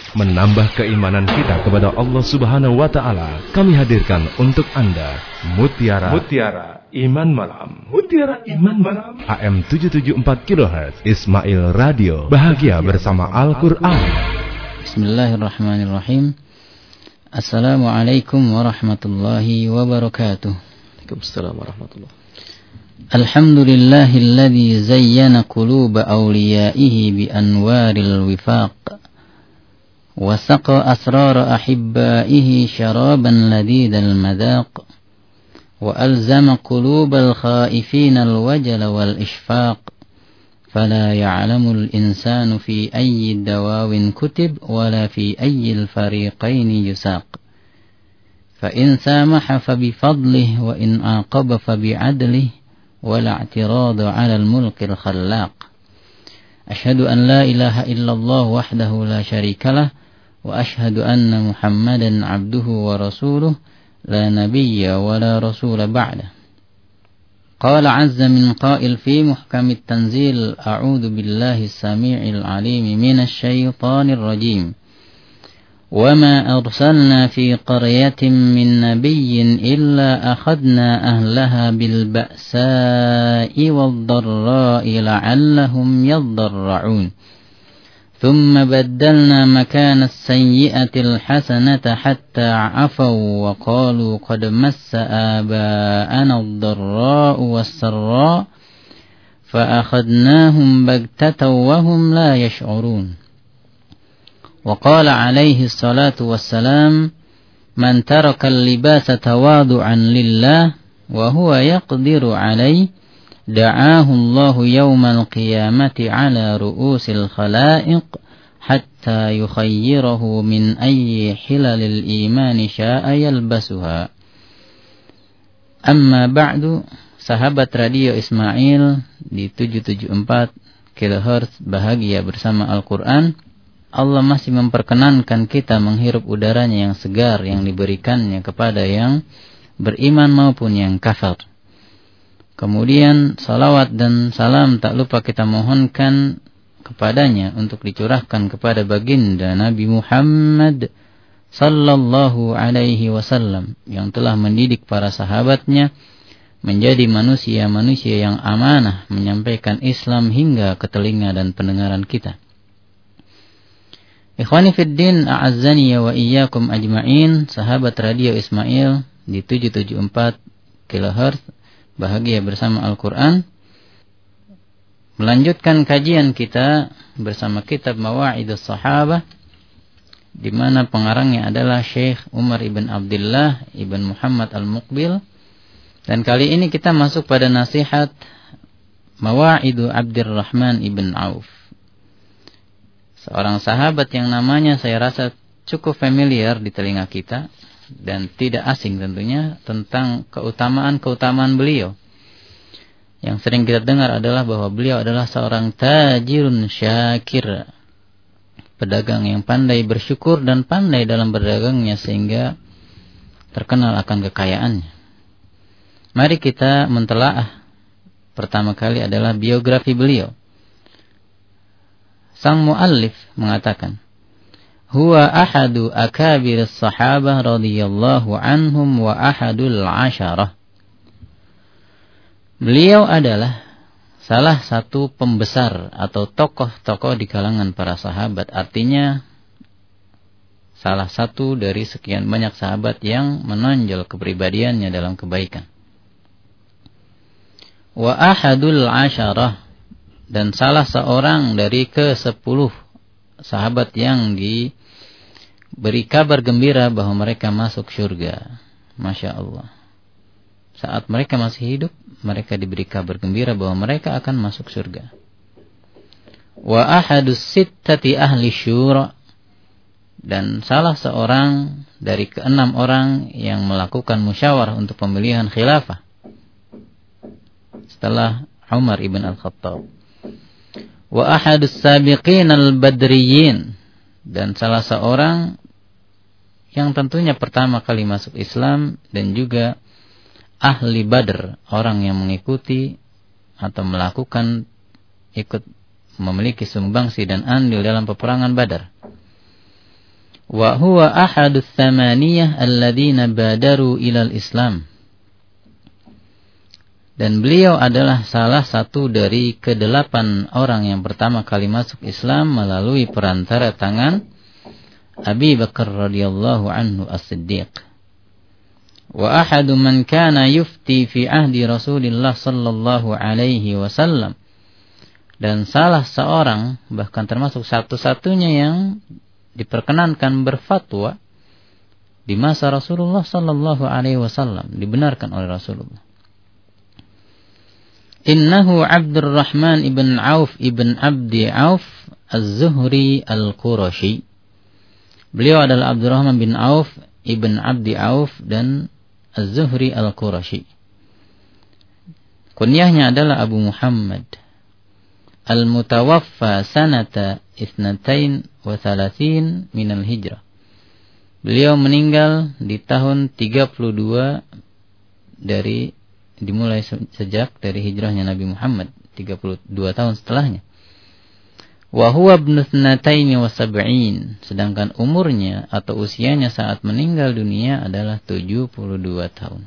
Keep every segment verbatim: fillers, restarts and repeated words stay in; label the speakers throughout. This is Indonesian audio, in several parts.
Speaker 1: menambah keimanan kita kepada Allah Subhanahu wa taala, kami hadirkan untuk Anda Mutiara Mutiara Iman Malam. Mutiara Iman Malam. A M tujuh tujuh empat kilohertz Ismail Radio. Bahagia bersama Al-Qur'an.
Speaker 2: Bismillahirrahmanirrahim. Assalamualaikum warahmatullahi wabarakatuh.
Speaker 3: Waalaikumsalam warahmatullahi.
Speaker 2: Alhamdulillahilladzi zayyana quluba awliyaihi bi anwaril wifaq wa saqa asrara ahibbaihi syaraban ladidal madaq wa alzama qulubal khaifina alwajala wal ishfaq fala ya'lamul insanu fi ayyi dawawin kutib wala fi ayyil fariqaini yusaq fa in samaha fa bi fadlihi wa in aqaba fa bi adlihi wala i'tirada 'ala al-mulkil khallaq. Asyhadu an la ilaha illallah wahdahu la syarikalah wa asyhadu anna Muhammadan 'abduhu wa rasuluh la nabiyya wa la rasula ba'da. Qala 'azza min qa'il fi muhkamit tanzil a'udzu billahi as-sami'il 'alim minasy syaithanir rajim. وَمَا أَرْسَلْنَا فِي قَرْيَةٍ مِّن نَّبِيٍّ إِلَّا أَخَذْنَا أَهْلَهَا بِالْبَأْسَاءِ وَالضَّرَّاءِ لَعَلَّهُمْ يَضَّرَّعُونَ ثُمَّ بَدَّلْنَا مَكَانَ السَّيِّئَةِ الْحَسَنَةَ حَتَّى عَفَوْا وَقَالُوا قَدْ مَسَّ آبَاءَنَا الضَّرَّاءُ وَالسَّرَّاءُ فَأَخَذْنَاهُمْ بَغْتَةً وَهُمْ لَا يَشْعُرُونَ. وقال عليه الصلاة والسلام من ترك اللباس تواضعا لله وهو يقدر عليه دعاه الله يوم القيامة على رؤوس الخلائق حتى يخيره من أي حلل الإيمان شاء يلبسها. أما بعد, sahabat radio Ismail di tujuh tujuh empat kilohertz bahagia bersama Al-Quran. Allah masih memperkenankan kita menghirup udaranya yang segar yang diberikannya kepada yang beriman maupun yang kafir. Kemudian salawat dan salam tak lupa kita mohonkan kepadanya untuk dicurahkan kepada baginda Nabi Muhammad sallallahu alaihi wasallam yang telah mendidik para sahabatnya menjadi manusia-manusia yang amanah menyampaikan Islam hingga ke telinga dan pendengaran kita. Ikhwani fiddin, a'azzani wa iyyakum ajma'in, sahabat radio Ismail di tujuh tujuh empat kilohertz bahagia bersama Al-Quran, melanjutkan kajian kita bersama kitab Mawa'idus Sahabah, di mana pengarangnya adalah Syekh Umar ibn Abdullah ibn Muhammad Al-Muqbil, dan kali ini kita masuk pada nasihat Mawa'idu Abdurrahman ibn Auf, seorang sahabat yang namanya saya rasa cukup familiar di telinga kita dan tidak asing tentunya tentang keutamaan-keutamaan beliau. Yang sering kita dengar adalah bahwa beliau adalah seorang tajirun syakir, pedagang yang pandai bersyukur dan pandai dalam berdagangnya sehingga terkenal akan kekayaannya. Mari kita mentelaah pertama kali adalah biografi beliau. Sang muallif mengatakan, huwa ahadu akabir sahabah radhiyallahu anhum wa ahadul asyarah. Beliau adalah salah satu pembesar atau tokoh-tokoh di kalangan para sahabat. Artinya salah satu dari sekian banyak sahabat yang menonjol kepribadiannya dalam kebaikan. Wa ahadul asyarah, dan salah seorang dari ke sepuluh sahabat yang diberi kabar gembira bahwa mereka masuk surga. Masya Allah. Saat mereka masih hidup, mereka diberi kabar gembira bahwa mereka akan masuk surga. Wa ahadus sittati ahli syura, dan salah seorang dari keenam orang yang melakukan musyawarah untuk pemilihan khilafah setelah Umar ibn Al-Khattab. Wa ahadus sabiqin al-badriyin, dan salah seorang yang tentunya pertama kali masuk Islam dan juga ahli Badr, orang yang mengikuti atau melakukan ikut memiliki sumbangsi dan andil dalam peperangan Badar. wa huwa ahadus tsamaniyah alladziina badaru ilal Islam. Dan beliau adalah salah satu dari kedelapan orang yang pertama kali masuk Islam melalui perantara tangan Abi Bakar radhiyallahu anhu as-Siddiq. Wa ahadu man kana yufti fi ahdi Rasulillah sallallahu alaihi wasallam. Dan salah seorang, bahkan termasuk satu-satunya yang diperkenankan berfatwa di masa Rasulullah sallallahu alaihi wasallam, dibenarkan oleh Rasulullah. Innahu Abdurrahman ibn Auf ibn Abdi Auf Az-Zuhri Al-Qurashi. Beliau adalah Abdurrahman bin Auf ibn Abdi Auf dan Az-Zuhri Al-Qurashi. Kunyahnya adalah Abu Muhammad. Al-Mutawaffa sanata isnatain wa thalathin minal hijrah. Beliau meninggal di tahun tiga puluh dua dari dimulai sejak dari hijrahnya Nabi Muhammad, tiga puluh dua tahun setelahnya. Wa huwa ibnu thnataini wa sab'in, sedangkan umurnya atau usianya saat meninggal dunia adalah tujuh puluh dua tahun.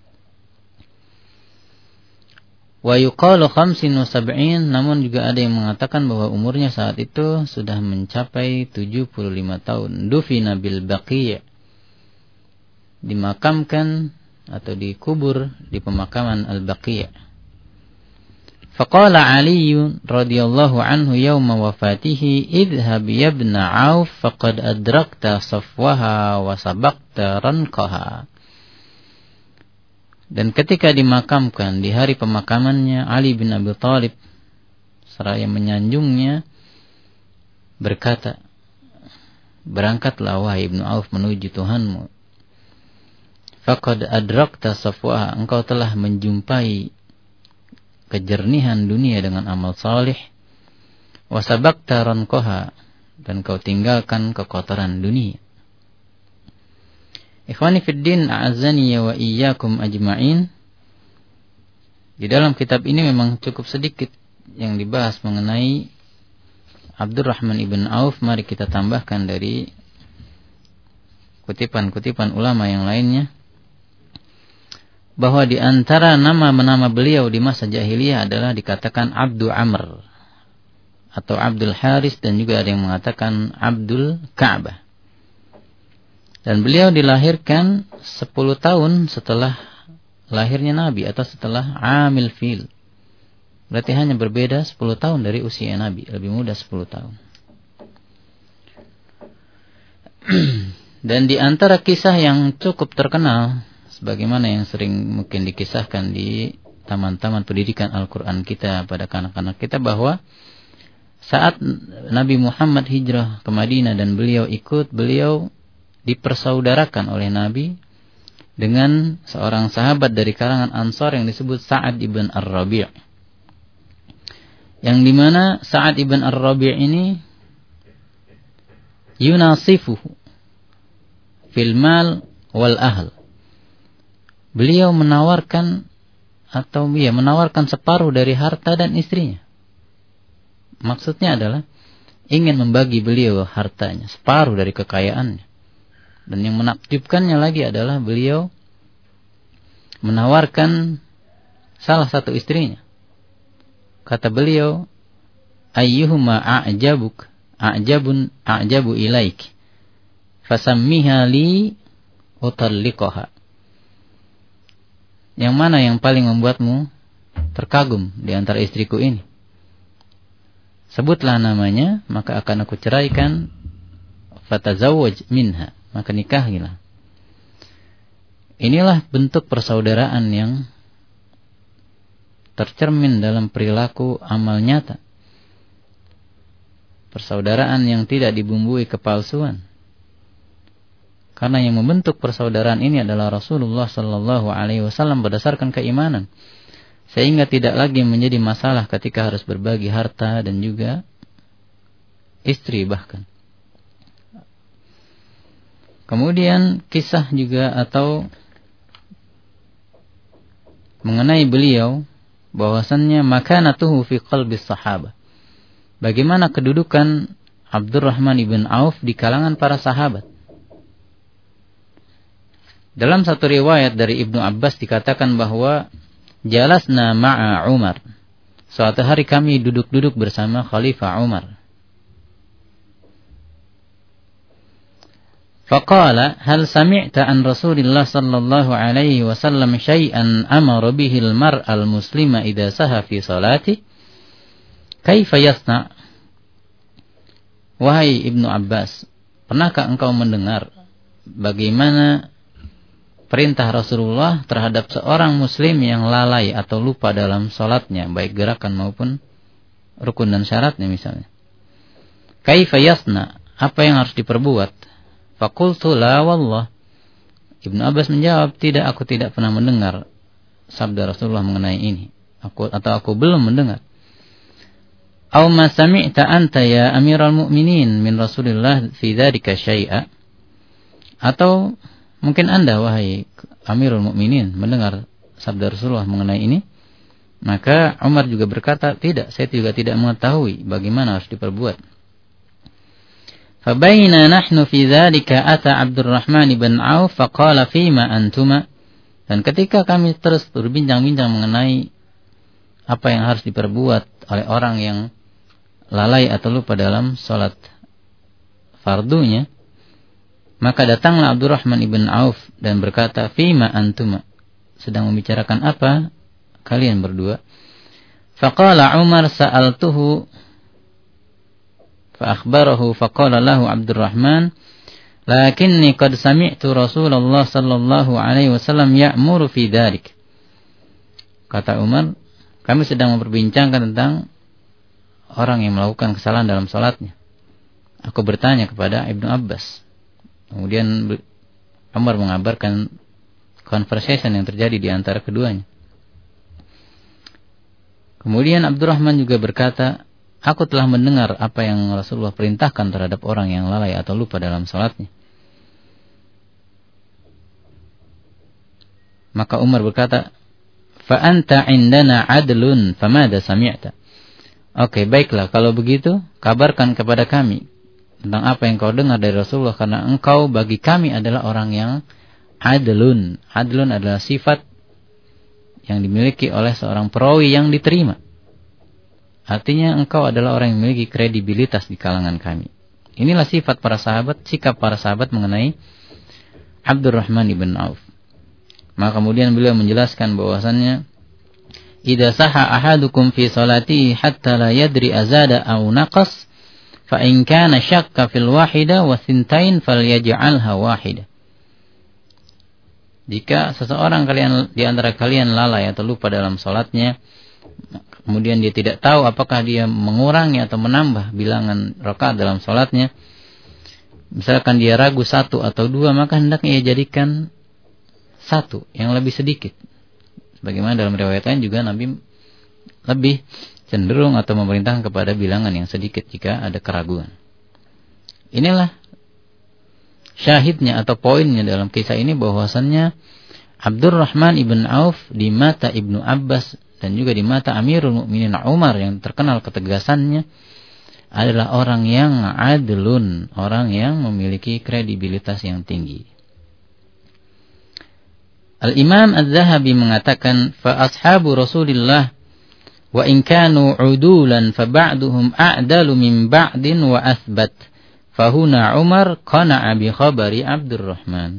Speaker 2: Wa yuqalu khamsin wa sab'in, namun juga ada yang mengatakan bahwa umurnya saat itu sudah mencapai tujuh puluh lima tahun. Dufina bil Baqi', dimakamkan atau dikubur di pemakaman Al-Baqi'. Faqala Ali radhiyallahu anhu yawma wafatihi idhhab ya ibn Auf faqad adrakta safwaha wa sabaqta ranqaha. Dan ketika dimakamkan di hari pemakamannya, Ali bin Abi Thalib seraya menyanjungnya berkata, berangkatlah wahai Ibnu Auf menuju Tuhanmu. Faqad adrakta safwaha, engkau telah menjumpai kejernihan dunia dengan amal salih. Wa sabaqta ranqaha, dan kau tinggalkan kekotoran dunia. Ikhwani fid din, a'azzani wa iyyakum ajma'in. Di dalam kitab ini memang cukup sedikit yang dibahas mengenai Abdurrahman ibn Auf. Mari kita tambahkan dari kutipan-kutipan ulama yang lainnya, bahwa di antara nama-nama beliau di masa jahiliyah adalah dikatakan Abdu Amr atau Abdul Haris, dan juga ada yang mengatakan Abdul Ka'bah. Dan beliau dilahirkan sepuluh tahun setelah lahirnya Nabi atau setelah Amil Fil. Berarti hanya berbeda sepuluh tahun dari usia Nabi, lebih muda sepuluh tahun. Dan di antara kisah yang cukup terkenal, sebagaimana yang sering mungkin dikisahkan di taman-taman pendidikan Al-Quran kita pada kanak-kanak kita, bahwa saat Nabi Muhammad hijrah ke Madinah dan beliau ikut, beliau dipersaudarakan oleh Nabi dengan seorang sahabat dari kalangan Ansar yang disebut Sa'ad ibn Ar-Rabi'. Yang dimana Sa'ad ibn Ar-Rabi' ini yunasifuhu fil mal wal ahl. Beliau menawarkan atau ya menawarkan separuh dari harta dan istrinya. Maksudnya adalah ingin membagi beliau hartanya, separuh dari kekayaannya. Dan yang menakjubkannya lagi adalah beliau menawarkan salah satu istrinya. Kata beliau, ayyuhuma a'jabuk a'jabun a'jabu ilaik fasammiha li utalliqaha. Yang mana yang paling membuatmu terkagum di antara istriku ini? Sebutlah namanya, maka akan aku ceraikan. Fatazawwaj minha, maka nikahilah. Inilah bentuk persaudaraan yang tercermin dalam perilaku amal nyata. Persaudaraan yang tidak dibumbui kepalsuan. Karena yang membentuk persaudaraan ini adalah Rasulullah sallallahu alaihi wasallam berdasarkan keimanan. Sehingga tidak lagi menjadi masalah ketika harus berbagi harta dan juga istri bahkan. Kemudian kisah juga atau mengenai beliau, bahwasannya makanatuhu fi qalbi sahabah. Bagaimana kedudukan Abdurrahman ibn Auf di kalangan para sahabat. Dalam satu riwayat dari Ibnu Abbas dikatakan bahwa jalasna ma'a Umar. Suatu hari kami duduk-duduk bersama Khalifah Umar. Faqala hal sami'ta an Rasulillah sallallahu alaihi wasallam syai'an amara bihi al-mar'a al-muslima idza saha fi salati? Kaifa yasna? Wahai Ibnu Abbas, pernahkah engkau mendengar bagaimana perintah Rasulullah terhadap seorang muslim yang lalai atau lupa dalam salatnya, baik gerakan maupun rukun dan syaratnya misalnya? Kaifa yasna? Apa yang harus diperbuat? Faqultu la wallah. Ibnu Abbas menjawab, tidak, aku tidak pernah mendengar sabda Rasulullah mengenai ini. Aku atau aku belum mendengar. Aw ma sami'ta anta ya Amirul Mukminin min Rasulillah fi dzalika syai'a? Atau mungkin Anda wahai Amirul Mukminin mendengar sabda Rasulullah mengenai ini? Maka Umar juga berkata, tidak, saya juga tidak mengetahui bagaimana harus diperbuat. Fabaina nahnu fi dzalika ata Abdurrahman bin Auf faqala fima antuma. Dan ketika kami terus berbincang-bincang mengenai apa yang harus diperbuat oleh orang yang lalai atau lupa dalam salat fardunya, maka datanglah Abdurrahman ibn Auf dan berkata, fima antuma, sedang membicarakan apa kalian berdua? Faqala Umar sa'altuhu fa akhbarahu faqala lahu Abdurrahman, lakinni qad sami'tu Rasulullah sallallahu alaihi wasallam ya'muru fi dzalik. Kata Umar, kami sedang memperbincangkan tentang orang yang melakukan kesalahan dalam salatnya. Aku bertanya kepada Ibnu Abbas. Kemudian Umar mengabarkan conversation yang terjadi di antara keduanya. Kemudian Abdurrahman juga berkata, aku telah mendengar apa yang Rasulullah perintahkan terhadap orang yang lalai atau lupa dalam salatnya. Maka Umar berkata, fa anta indana adlun famada sami'ta. Oke, baiklah, kalau begitu kabarkan kepada kami tentang apa yang kau dengar dari Rasulullah, karena engkau bagi kami adalah orang yang adlun. Adlun adalah sifat yang dimiliki oleh seorang perawi yang diterima. Artinya engkau adalah orang yang memiliki kredibilitas di kalangan kami. Inilah sifat para sahabat, sikap para sahabat mengenai Abdurrahman ibn Auf. Maka kemudian beliau menjelaskan bahwasannya, idza saha ahadukum fi salatihi hatta la yadri azada aw naqas, fa in kana syakka fil wahida wa thintain falyaj'alha wahida. Jika seseorang kalian di antara kalian lalai atau lupa dalam salatnya, kemudian dia tidak tahu apakah dia mengurangi atau menambah bilangan rakaat dalam salatnya, misalkan dia ragu satu atau dua, maka hendaknya ia jadikan satu yang lebih sedikit. Bagaimana dalam riwayat lain juga Nabi lebih cenderung atau memerintahkan kepada bilangan yang sedikit jika ada keraguan. Inilah syahidnya atau poinnya dalam kisah ini, bahwasannya Abdurrahman ibn Auf di mata Ibnu Abbas dan juga di mata Amirul Mukminin Umar yang terkenal ketegasannya adalah orang yang adlun, orang yang memiliki kredibilitas yang tinggi. Al-Imam Az-Zahabi mengatakan, fa ashabu Rasulillah wa in kanu udulan fa ba'duhum a'dalu min ba'din wa athbat. Fa huna Umar qana'a bi khabari Abdurrahman.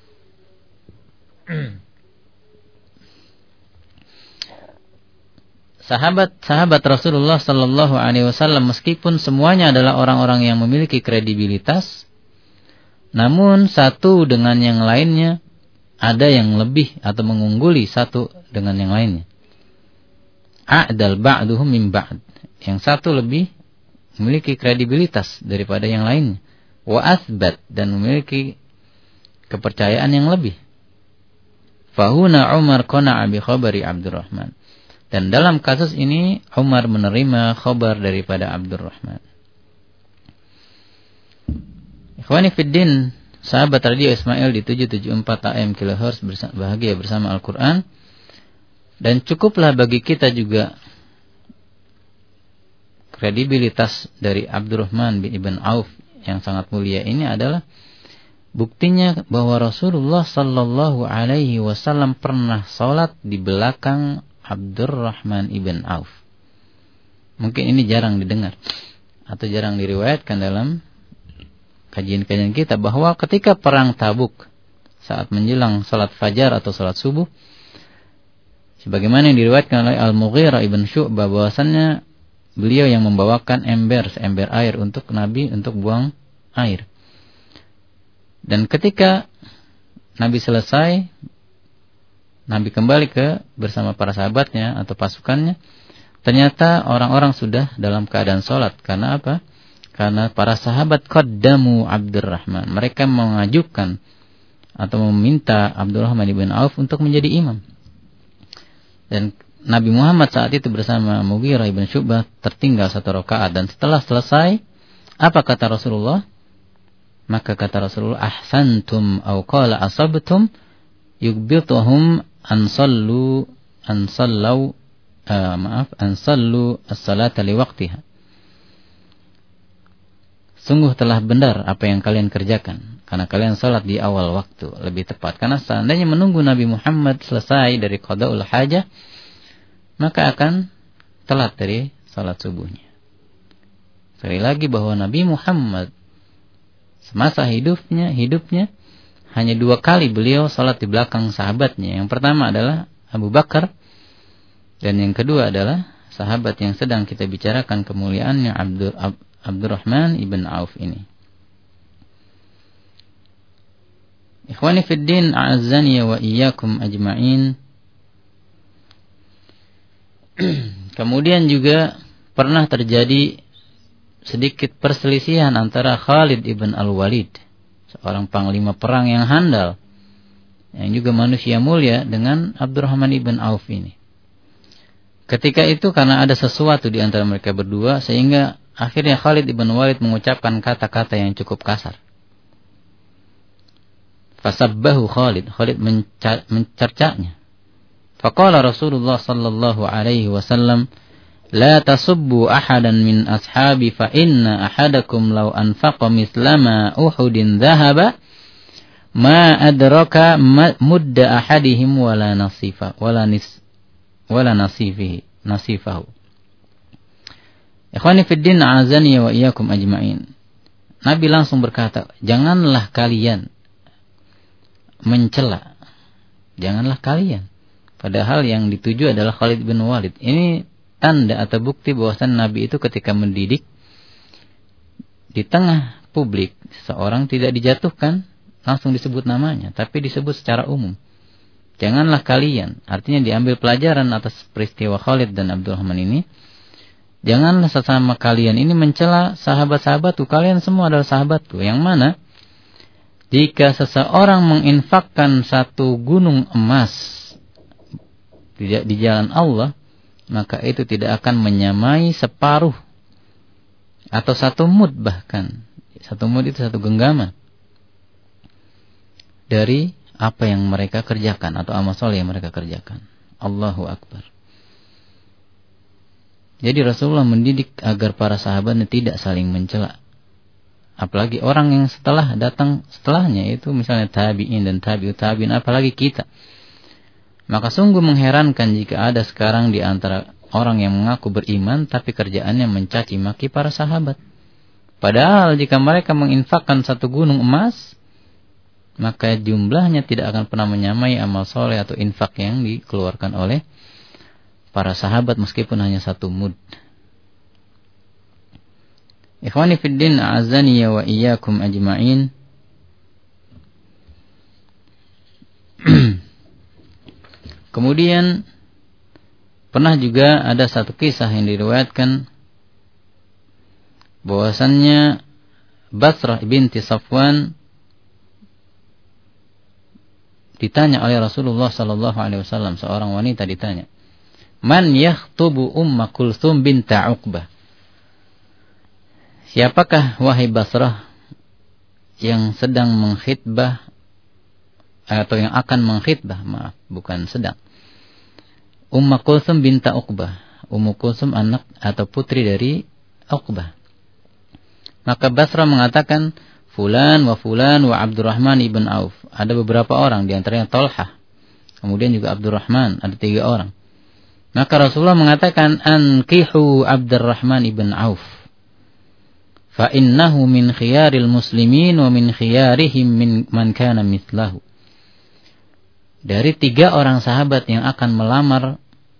Speaker 2: Sahabat-sahabat Rasulullah sallallahu alaihi wasallam meskipun semuanya adalah orang-orang yang memiliki kredibilitas, namun satu dengan yang lainnya ada yang lebih atau mengungguli satu dengan yang lainnya. A'dal ba'duhum min ba'd. Yang satu lebih memiliki kredibilitas daripada yang lainnya. Wa athbat, dan memiliki kepercayaan yang lebih. Fahuna Umar qana'a bi khabari Abdurrahman. Dan dalam kasus ini Umar menerima khabar daripada Abdurrahman. Ikhwani fiddin, sahabat radio Ismail di tujuh tujuh empat A M kilohertz bahagia bersama Al-Quran. Dan cukuplah bagi kita juga kredibilitas dari Abdurrahman bin Ibn Auf yang sangat mulia ini adalah Buktinya bahwa Rasulullah sallallahu alaihi wasallam pernah sholat di belakang Abdurrahman ibn Auf. Mungkin ini jarang didengar atau jarang diriwayatkan dalam kajian-kajian kita, bahwa ketika perang Tabuk, saat menjelang sholat fajar atau sholat subuh, sebagaimana yang diriwayatkan oleh Al-Mughirah ibn Syu'bah, bahwasannya beliau yang membawakan ember, seember air untuk Nabi untuk buang air. Dan ketika Nabi selesai, Nabi kembali ke bersama para sahabatnya atau pasukannya, ternyata orang-orang sudah dalam keadaan sholat. Karena apa? Karena para sahabat qaddamu Abdurrahman, mereka mengajukan atau meminta Abdurrahman ibn Auf untuk menjadi imam. Dan Nabi Muhammad saat itu bersama Mughirah ibn Syu'bah tertinggal satu rakaat. Dan setelah selesai, apa kata Rasulullah? Maka kata Rasulullah, ahsantum au qala asabtum yugbituhum an sallu an sallu uh, maaf an sallu as-salata li waqtiha. Sungguh telah benar apa yang kalian kerjakan, karena kalian salat di awal waktu, lebih tepat. Karena seandainya menunggu Nabi Muhammad selesai dari qadaul hajah, maka akan telat dari salat subuhnya. Sekali lagi bahwa Nabi Muhammad semasa hidupnya, hidupnya hanya dua kali beliau salat di belakang sahabatnya. Yang pertama adalah Abu Bakar, dan yang kedua adalah sahabat yang sedang kita bicarakan kemuliaannya, Abdur, Ab, Abdurrahman ibn Auf ini. Ikhwani fid din, a'azzani wa iyyakum ajma'in. Kemudian juga pernah terjadi sedikit perselisihan antara Khalid ibn Al-Walid, seorang panglima perang yang handal, yang juga manusia mulia, dengan Abdurrahman ibn Auf ini. Ketika itu karena ada sesuatu di antara mereka berdua, sehingga akhirnya Khalid ibn Walid mengucapkan kata-kata yang cukup kasar. Fasabbahu Khalid, Khalid menca- mencercanya. Faqala Rasulullah sallallahu alaihi wasallam, la tasubbu ahadan min ashabi fa inna ahadakum law anfaqa mislama Uhudin dhahaba ma adraka mudda ahadihim wala nasifa wala nis wala nasifihi nasifahu. Ikhwani fid din, a'azani wa iyyakum ajma'in. Nabi langsung berkata, janganlah kalian mencela, janganlah kalian, padahal yang dituju adalah Khalid bin Walid. Ini tanda atau bukti bahwasan Nabi itu ketika mendidik di tengah publik, seorang tidak dijatuhkan langsung disebut namanya, tapi disebut secara umum. Janganlah kalian, artinya diambil pelajaran atas peristiwa Khalid dan Abdurrahman ini. Janganlah sesama kalian ini mencela sahabat-sahabatku. Kalian semua adalah sahabatku. Yang mana jika seseorang menginfakkan satu gunung emas di jalan Allah, maka itu tidak akan menyamai separuh atau satu mud, bahkan satu mud itu satu genggaman dari apa yang mereka kerjakan atau amal soleh yang mereka kerjakan. Allahu Akbar. Jadi Rasulullah mendidik agar para sahabatnya tidak saling mencela. Apalagi orang yang setelah datang setelahnya, itu misalnya tabi'in dan tabi'ut tabi'in, apalagi kita. Maka sungguh mengherankan jika ada sekarang di antara orang yang mengaku beriman tapi kerjaannya mencaci maki para sahabat. Padahal jika mereka menginfakkan satu gunung emas, maka jumlahnya tidak akan pernah menyamai amal soleh atau infak yang dikeluarkan oleh para sahabat meskipun hanya satu mud. Ikhwani fid din, a'azani wa iyyakum ajma'in. Kemudian pernah juga ada satu kisah yang diriwayatkan bahwasannya Basrah binti Safwan ditanya oleh Rasulullah sallallahu alaihi wasallam, seorang wanita ditanya, "Man yakhtubu Umma Kulthum binta Uqbah?" Siapakah wahai Basrah yang sedang mengkhitbah atau yang akan mengkhitbah, maaf, bukan sedang, Umma Kulthum binta Uqbah. Ummu Kulthum anak atau putri dari Uqbah. Maka Basrah mengatakan, fulan wa fulan wa Abdurrahman ibn Auf. Ada beberapa orang, di antaranya Talhah. Kemudian juga Abdurrahman, ada tiga orang. Maka Rasulullah mengatakan, ankihu Abdurrahman ibn Auf. Fa innahu min khiyaril muslimin wa min khiyarihim min man kana mithlahu. Dari tiga orang sahabat yang akan melamar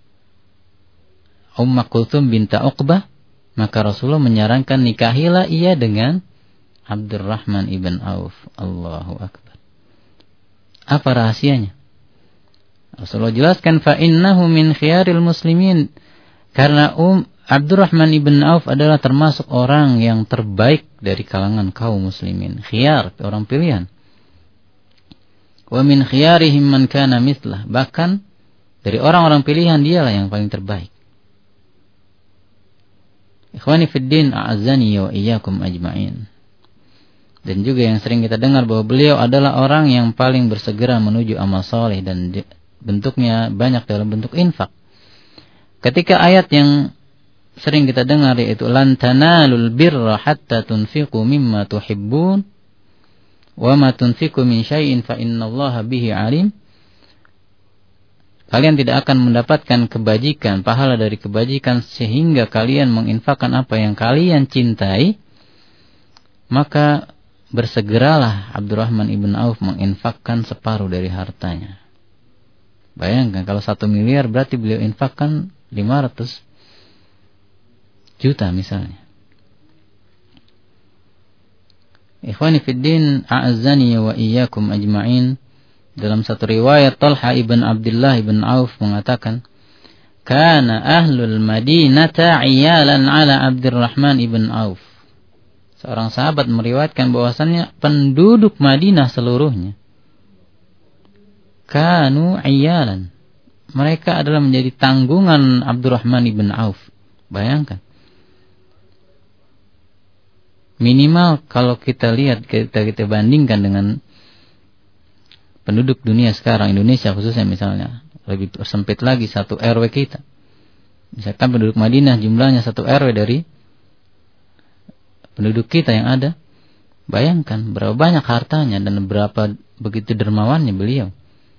Speaker 2: Umm Kulthum binta Uqbah, maka Rasulullah menyarankan nikahilah ia dengan Abdurrahman ibn Auf. Allahu Akbar. Apa rahasianya? Rasulullah jelaskan, fa innahu min khiyaril muslimin, karena um Abdurrahman ibn Auf adalah termasuk orang yang terbaik dari kalangan kaum muslimin. Khiyar, orang pilihan. Wa min khiyarihim man kana mithlah, bahkan dari orang-orang pilihan dialah yang paling terbaik. Ikhwani fid din, a'azzani wa iyyakum ajma'in. Dan juga yang sering kita dengar bahwa beliau adalah orang yang paling bersegera menuju amal saleh, dan bentuknya banyak dalam bentuk infak. Ketika ayat yang sering kita dengar yaitu lan tanalul birra hatta tunfiqu mimma tuhibbun wa ma tunfiqu min syai'in fa innallaha bihi alim. Kalian tidak akan mendapatkan kebajikan, pahala dari kebajikan sehingga kalian menginfakkan apa yang kalian cintai. Maka bersegeralah Abdurrahman ibn Auf menginfakkan separuh dari hartanya. Bayangkan kalau satu miliar berarti beliau infakkan lima ratus juta misalnya. Ikhwani fid din, a'azzani wa iyyakum ajma'in. Dalam satu riwayat Talha ibn Abdullah ibn Auf mengatakan, kana ahlul Madinata iyalan ala Abdurrahman ibn Auf. Seorang sahabat meriwayatkan bahwasannya penduduk Madinah seluruhnya kanu iyalan, mereka adalah menjadi tanggungan Abdurrahman ibn Auf. Bayangkan, minimal kalau kita lihat, kita kita bandingkan dengan penduduk dunia sekarang, Indonesia khususnya misalnya, lebih sempit lagi satu R W kita. Misalkan penduduk Madinah jumlahnya satu R W dari penduduk kita yang ada. Bayangkan berapa banyak hartanya dan berapa begitu dermawannya beliau.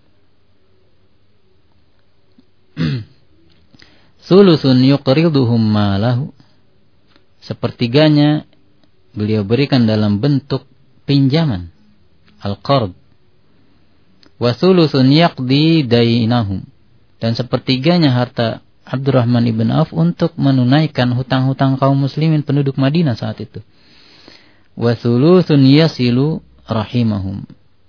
Speaker 2: Sulusun yuqriduhum malahu, sepertiganya beliau berikan dalam bentuk pinjaman, al-qard. Wa sulusun yaqdi dainahum, dan sepertiganya harta Abdurrahman ibn Auf untuk menunaikan hutang-hutang kaum muslimin penduduk Madinah saat itu. Wa sulusun yasilu rahimahum,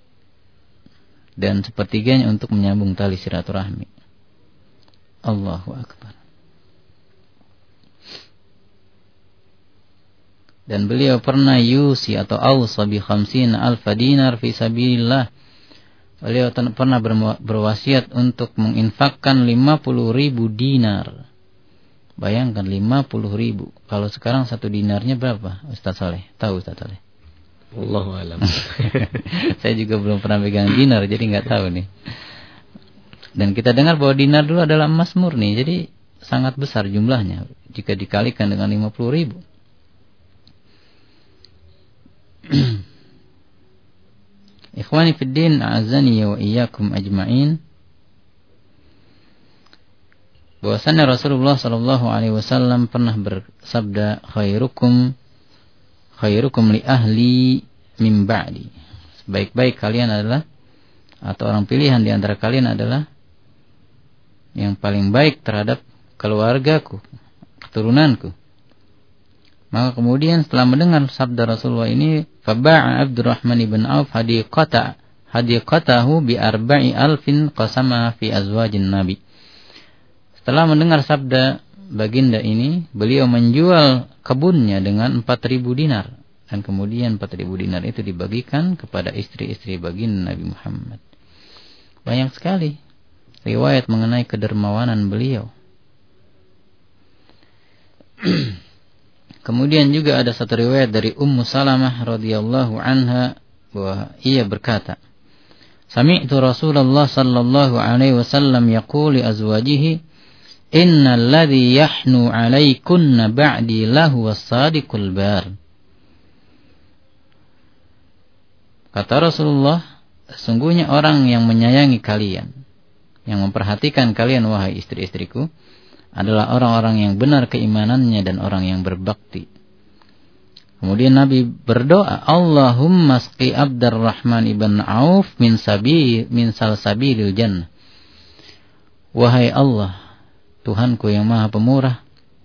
Speaker 2: dan sepertiganya untuk menyambung tali silaturahmi. Allahu Akbar. Dan beliau pernah yusi atau awsa bi khamsina alfa dinar fi sabilillah. Beliau pernah berwasiat untuk menginfakkan lima puluh ribu dinar. Bayangkan lima puluh ribu. Kalau sekarang satu dinarnya berapa, Ustaz Saleh? Tahu Ustaz Saleh?
Speaker 3: Wallahu a'lam.
Speaker 2: Saya juga belum pernah pegang dinar, jadi nggak tahu nih. Dan kita dengar bahwa dinar dulu adalah emas murni, jadi sangat besar jumlahnya jika dikalikan dengan lima puluh ribu. Ikhwani fid din, a'azzani wa iyyakum ajma'in. Bahwasannya Rasulullah sallallahu alaihi wasallam pernah bersabda, khairukum khairukum li ahli min ba'di. Sebaik-baik kalian adalah, atau orang pilihan di antara kalian adalah yang paling baik terhadap keluargaku, keturunanku. Maka kemudian setelah mendengar sabda Rasulullah ini, faba'a Abdurrahman ibn Auf hadiqata hadiqatahu bi arba'i alfin qasama fi azwajin Nabi. Setelah mendengar sabda baginda ini, beliau menjual kebunnya dengan empat ribu dinar, dan kemudian empat ribu dinar itu dibagikan kepada istri-istri baginda Nabi Muhammad. Banyak sekali riwayat mengenai kedermawanan beliau. Kemudian juga ada satu riwayat dari Ummu Salamah radhiyallahu anha bahwa ia berkata, sami'tu Rasulullah sallallahu alaihi wasallam yaqulu li azwajihi, innal ladzi yahnu 'alaikunna ba'di lahu was-sadiqul bar. Kata Rasulullah, sesungguhnya orang yang menyayangi kalian, yang memperhatikan kalian wahai istri-istriku, adalah orang-orang yang benar keimanannya dan orang yang berbakti. Kemudian Nabi berdoa, Allahumma sqi Abdurrahman ibn Auf min sabi min salsabilil jannah. Wahai Allah, Tuhanku yang Maha Pemurah,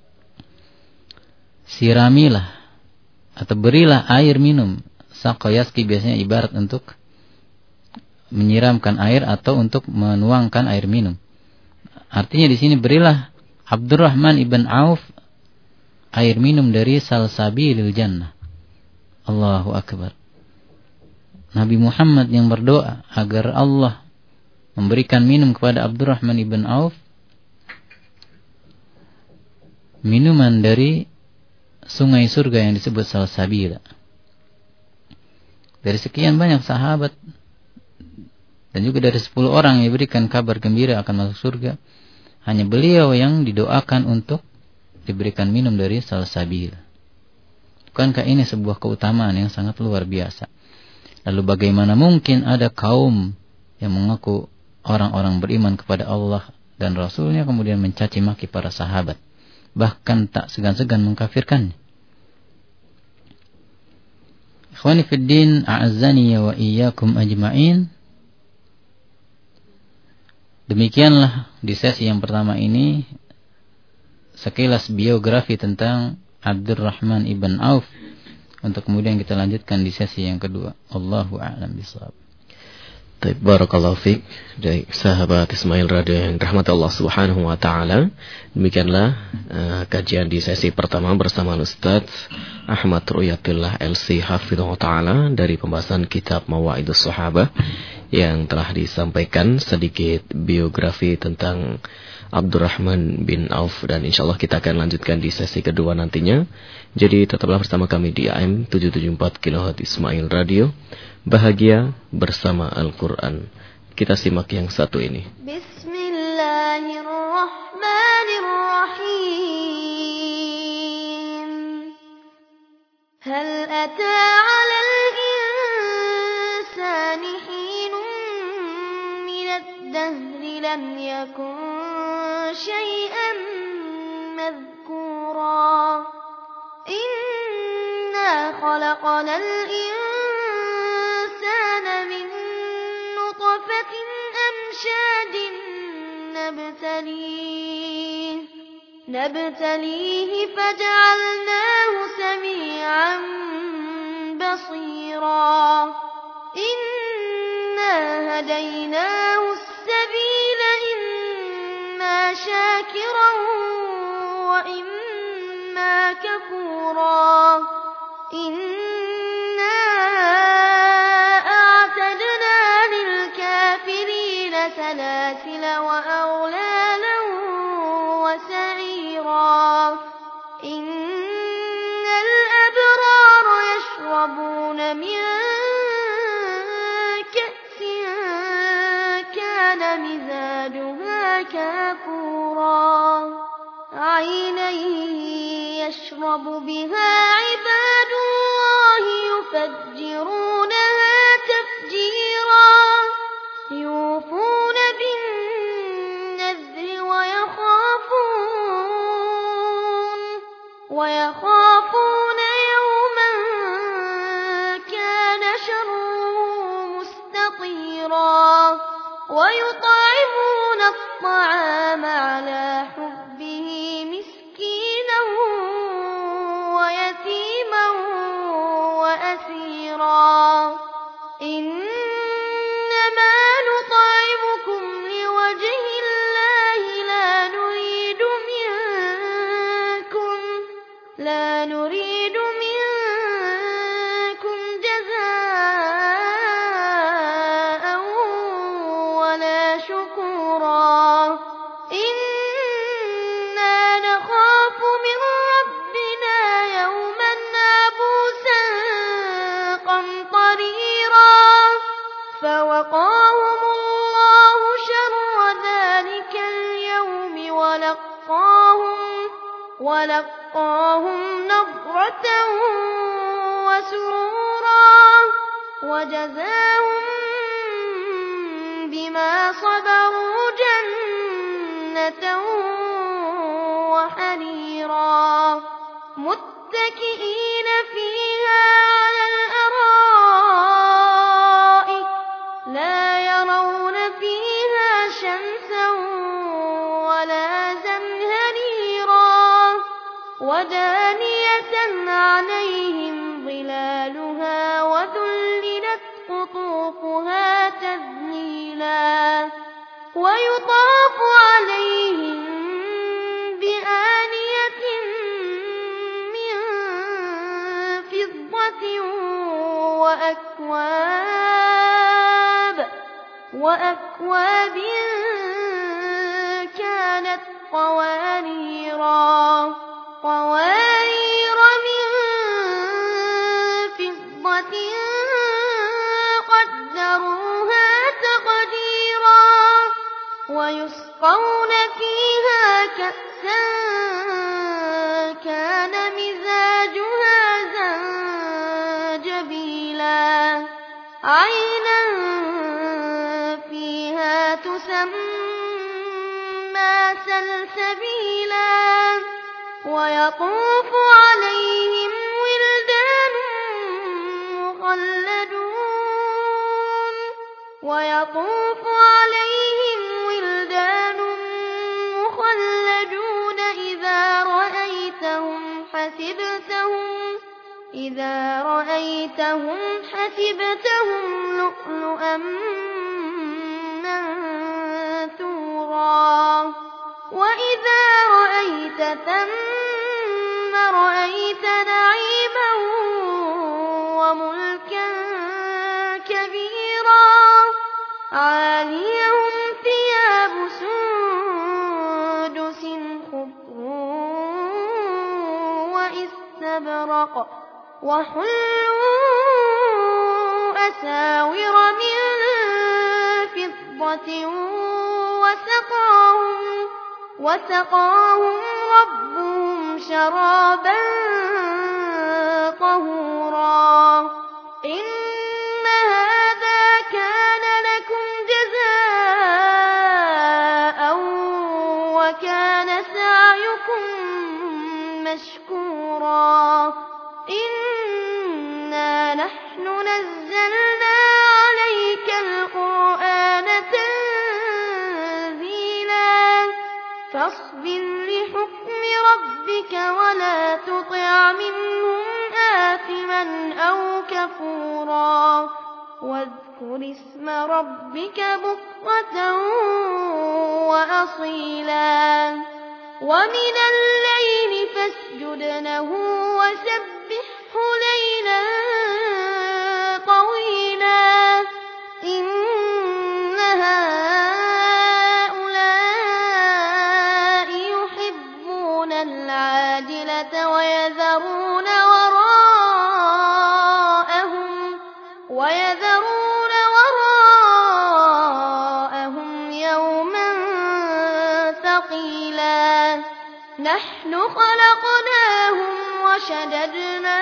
Speaker 2: siramilah atau berilah air minum. Saqayaski biasanya ibarat untuk menyiramkan air atau untuk menuangkan air minum. Artinya di sini berilah Abdurrahman ibn Auf air minum dari salsabilil jannah. Allahu akbar. Nabi Muhammad yang berdoa agar Allah memberikan minum kepada Abdurrahman ibn Auf minuman dari sungai surga yang disebut salsabil. Dari sekian banyak sahabat dan juga dari sepuluh orang yang diberikan kabar gembira akan masuk surga, hanya beliau yang didoakan untuk diberikan minum dari salsabil. Bukankah ini sebuah keutamaan yang sangat luar biasa? Lalu bagaimana mungkin ada kaum yang mengaku orang-orang beriman kepada Allah dan Rasulnya kemudian mencaci maki para sahabat, bahkan tak segan-segan mengkafirkannya? Ikhwani fid din, a'azzani wa iyyakum ajma'in. Demikianlah di sesi yang pertama ini sekilas biografi tentang Abdurrahman ibn Auf, untuk kemudian kita lanjutkan di sesi yang kedua. Allahu a'lam bishawab.
Speaker 3: Baik, barakallahu fiik. Baik, sahabat Ismail Radio yang rahmat Allah Subhanahu wa taala. Demikianlah uh, kajian di sesi pertama bersama Ustaz Ahmad Ru'yatullah L C Hafizahullah taala dari pembahasan kitab Mawaidus Sahabah yang telah disampaikan sedikit biografi tentang Abdurrahman bin Auf, dan insyaallah kita akan lanjutkan di sesi kedua nantinya. Jadi tetaplah bersama kami di A M tujuh tujuh empat kilohertz Ismail Radio. Bahagia bersama Al-Quran. Kita simak yang satu ini.
Speaker 4: Bismillahirrahmanirrahim. Hal ata 'alal insani hinun minad dahri lam yakun syai'an madhkura. Inna khalaqnal insana أمشاج نبتليه نبتليه فجعلناه سميعا بصيرا إنا هديناه السبيل إما شاكرا وإما كفورا إنا سلاسل وأغلالا وسعيرا إن الأبرار يشربون من كأس كان مزاجها كافورا عينا يشرب بها عباد الله يفجرونها تفجيرا يوفون بالنذر ويخافون ويخافون يوما كان شره مستطيرا ويطعمون الطعام على حبه مسكينا ويتيما وأسيرا فوقاهم الله شر ذلك اليوم ولقاهم ولقاهم نضرة وسرورا وجزاهم بما صبروا جنة وحريرا متكئين فيها على الأرائك لا يرون فيها شمسا ولا زمهريرا ودانية عليهم ظلالها وذللت قطوفها تذليلا ويطاف عليهم بآنية من فضة وأكواب وأكواب كانت قواريرا قوارير من فضة قدروها تقديرا ويسقون فيها كأسا كان مزاجها زنجبيلا عينا فيها تسمى سلسبيلا ويطوف عليهم ولدان مخلدون ويطوف عليهم ولدان مخلدون إذا رأيتهم حسبتهم إذا رأيتهم حسبتهم لؤلؤا منثورا وإذا رأيت ثم رأيت نعيما وملكا كبيرا عاليهم ثياب سندس خضر واستبرق وحلوا أساور من فضة وسقاهم وسقاهم ربهم شرابا طهورا إن هذا كان لكم جزاء وكان سعيكم مشكورا إنا نحن نزلنا عليك القرآن تنزيلا فاصبر لحكم ربك ولا تطع منهم آثما أو كفورا واذكر اسم ربك بكرة وأصيلا ومن الليل فاسجد له وسبحه ليلا طويلا إن هؤلاء يحبون العاجلة ويذرون وراءهم ويذرون وراءهم يوما ثقيلا نحن خلقناهم وشددنا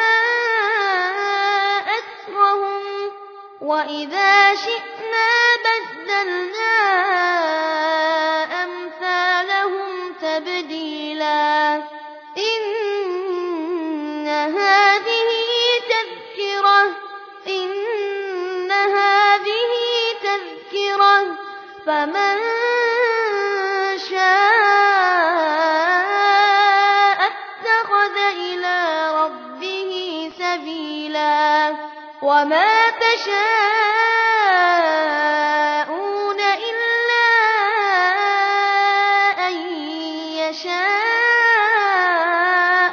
Speaker 4: أسرهم وإذا شئنا بدلنا أمثالهم تبديلا إن هذه تذكرة إن هذه تذكرة فمن شاء اتخذ إلى ربه سبيلا وما تشاءون إلا أن يشاء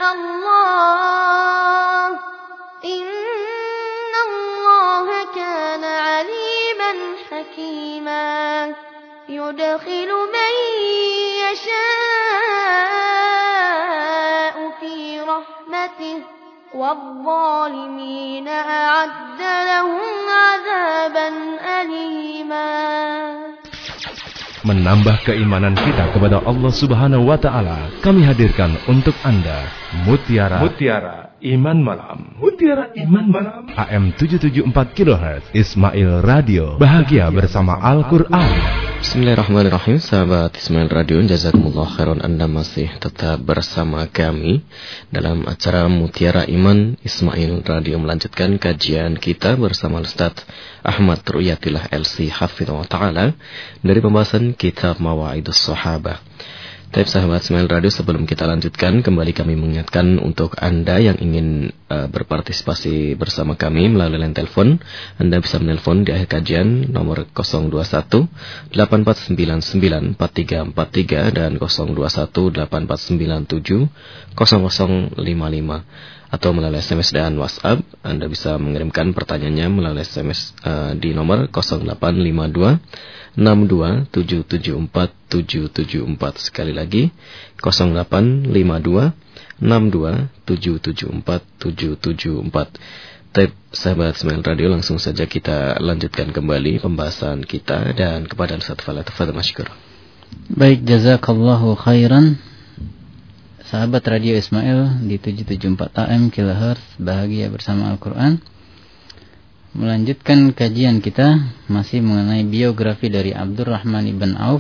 Speaker 4: الله إن الله كان عليما حكيما يدخل من يشاء في رحمته والظالمين أعد لهم عذابا أليما.
Speaker 1: menambah keimanan kita kepada Allah Subhanahu wa taala, kami hadirkan untuk Anda Mutiara Mutiara Iman Malam. Mutiara Iman Malam A M tujuh tujuh empat kilohertz Ismail Radio. Bahagia bersama Al-Qur'an.
Speaker 3: Bismillahirrahmanirrahim. Sahabat Ismail Radio, jazakumullah khairan, Anda masih tetap bersama kami dalam acara Mutiara Iman. Ismail Radio melanjutkan kajian kita bersama Ustaz Ahmad Ruyatillah L C Hafidhahullah Ta'ala dari pembahasan kitab Mawa'idus Sahabah. Baik sahabat Ismail Radio, sebelum kita lanjutkan, kembali kami mengingatkan untuk Anda yang ingin uh, berpartisipasi bersama kami melalui line telepon. Anda bisa menelpon di akhir kajian nomor nol dua satu delapan empat sembilan sembilan empat tiga empat tiga dan nol dua satu delapan empat sembilan tujuh nol nol lima lima, atau melalui S M S dan WhatsApp. Anda bisa mengirimkan pertanyaannya melalui S M S uh, di nomor nol delapan lima dua enam dua tujuh tujuh empat tujuh tujuh empat. Sekali lagi nol delapan lima dua enam dua tujuh tujuh empat tujuh tujuh empat. Baik sahabat Ismail Radio, langsung saja kita lanjutkan kembali pembahasan kita, dan kepada Ustaz Fala, tafadhal masykur.
Speaker 2: Baik, jazakallahu khairan. Sahabat Radio Ismail di tujuh tujuh empat A M kilohertz Bahagia bersama Al-Qur'an, melanjutkan kajian kita masih mengenai biografi dari Abdurrahman ibn Auf.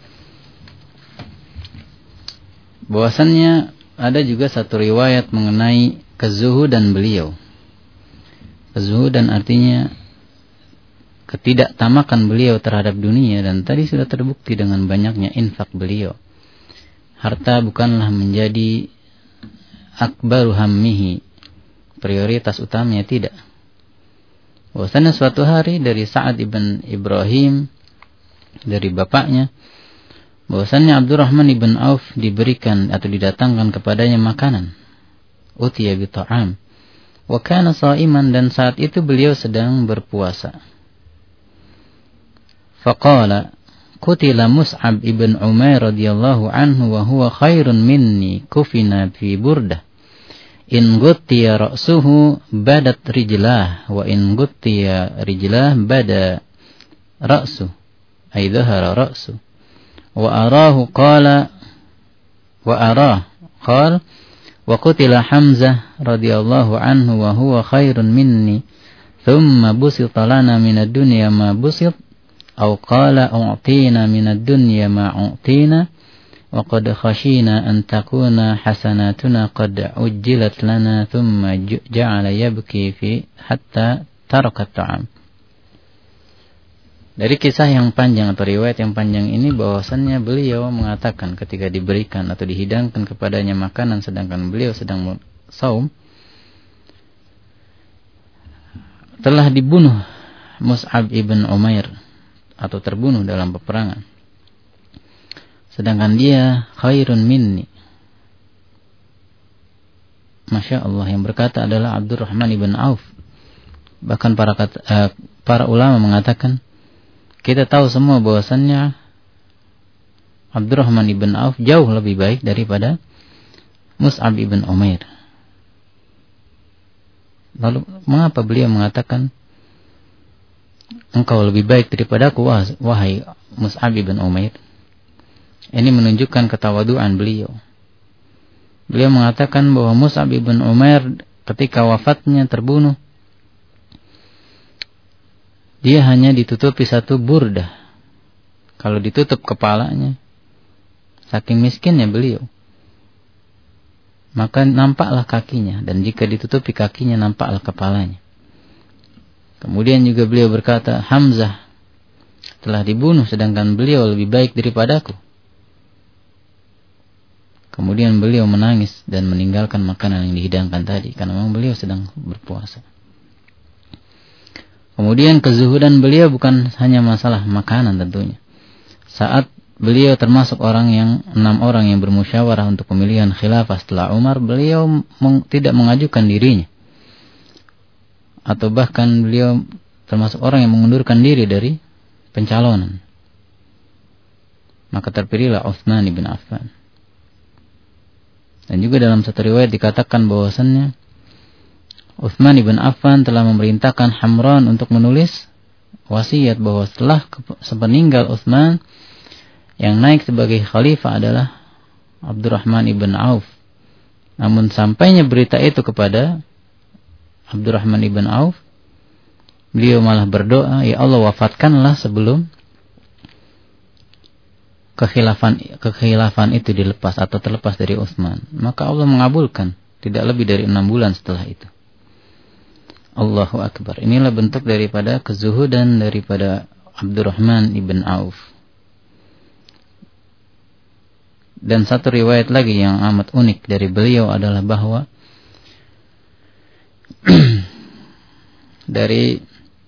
Speaker 2: Bahwasannya ada juga satu riwayat mengenai kezuhudan beliau. Kezuhudan artinya ketidaktamakan beliau terhadap dunia, dan tadi sudah terbukti dengan banyaknya infak beliau. Harta bukanlah menjadi akbaru hammihi, prioritas utamanya, tidak. Bahwasanya suatu hari dari Sa'ad ibn Ibrahim, dari bapaknya, bahwasanya Abdurrahman ibn Auf diberikan atau didatangkan kepadanya makanan, utiya bi ta'am, wa kana sha'iman, dan saat itu beliau sedang berpuasa. Faqala qutila Mus'ab ibn Umair radhiyallahu anhu wa huwa khairun minni kufina fi burdah. In guttiya ra'suhu badat rijlah, wa in guttiya rijlah bada ra'su, ay dhahara ra'su. Wa arahu qala wa arah qala wa qutila Hamzah radhiyallahu anhu wa huwa khairun minni thumma busita lana minad dunya ma busit, aw qala u'tina minad dunya ma u'tina wa qad khashina an takuna hasanatuna qad ujjilat lana thumma ja'ala yabki fi hatta taraka ta'am. Dari kisah yang panjang atau riwayat yang panjang ini, bahwasannya beliau mengatakan ketika diberikan atau dihidangkan kepadanya makanan sedangkan beliau sedang saum, telah dibunuh Mus'ab ibn Umair atau terbunuh dalam peperangan, sedangkan dia khairun minni. Masya Allah, yang berkata adalah Abdurrahman ibn Auf. Bahkan para kata, uh, para ulama mengatakan, kita tahu semua bahwasannya Abdurrahman ibn Auf jauh lebih baik daripada Mus'ab ibn Umair. Lalu mengapa beliau mengatakan, engkau lebih baik daripada aku, wahai Mus'ab ibn Umair? Ini menunjukkan ketawaduan beliau. Beliau mengatakan bahwa Mus'ab ibn Umair ketika wafatnya terbunuh, dia hanya ditutupi satu burdah. Kalau ditutup kepalanya, saking miskinnya beliau, maka nampaklah kakinya, dan jika ditutupi kakinya nampaklah kepalanya. Kemudian juga beliau berkata, Hamzah telah dibunuh sedangkan beliau lebih baik daripadaku. Kemudian beliau menangis dan meninggalkan makanan yang dihidangkan tadi, karena memang beliau sedang berpuasa. Kemudian kezuhudan beliau bukan hanya masalah makanan tentunya. Saat beliau termasuk orang yang enam orang yang bermusyawarah untuk pemilihan khilafah setelah Umar, beliau meng, tidak mengajukan dirinya, atau bahkan beliau termasuk orang yang mengundurkan diri dari pencalonan. Maka terpilihlah Utsman bin Affan. Dan juga dalam satu riwayat dikatakan bahwasannya Utsman bin Affan telah memerintahkan Hamran untuk menulis wasiat bahwa setelah sepeninggal Utsman, Yang naik sebagai khalifah adalah Abdurrahman ibn Auf. Namun sampainya berita itu kepada Abdurrahman ibn Auf, beliau malah berdoa, ya Allah, wafatkanlah sebelum kekhilafan kekhilafan itu dilepas atau terlepas dari Utsman. Maka Allah mengabulkan tidak lebih dari enam bulan setelah itu. Allahu Akbar. Inilah bentuk daripada kezuhudan daripada Abdurrahman ibn Auf. Dan satu riwayat lagi yang amat unik dari beliau adalah bahwa dari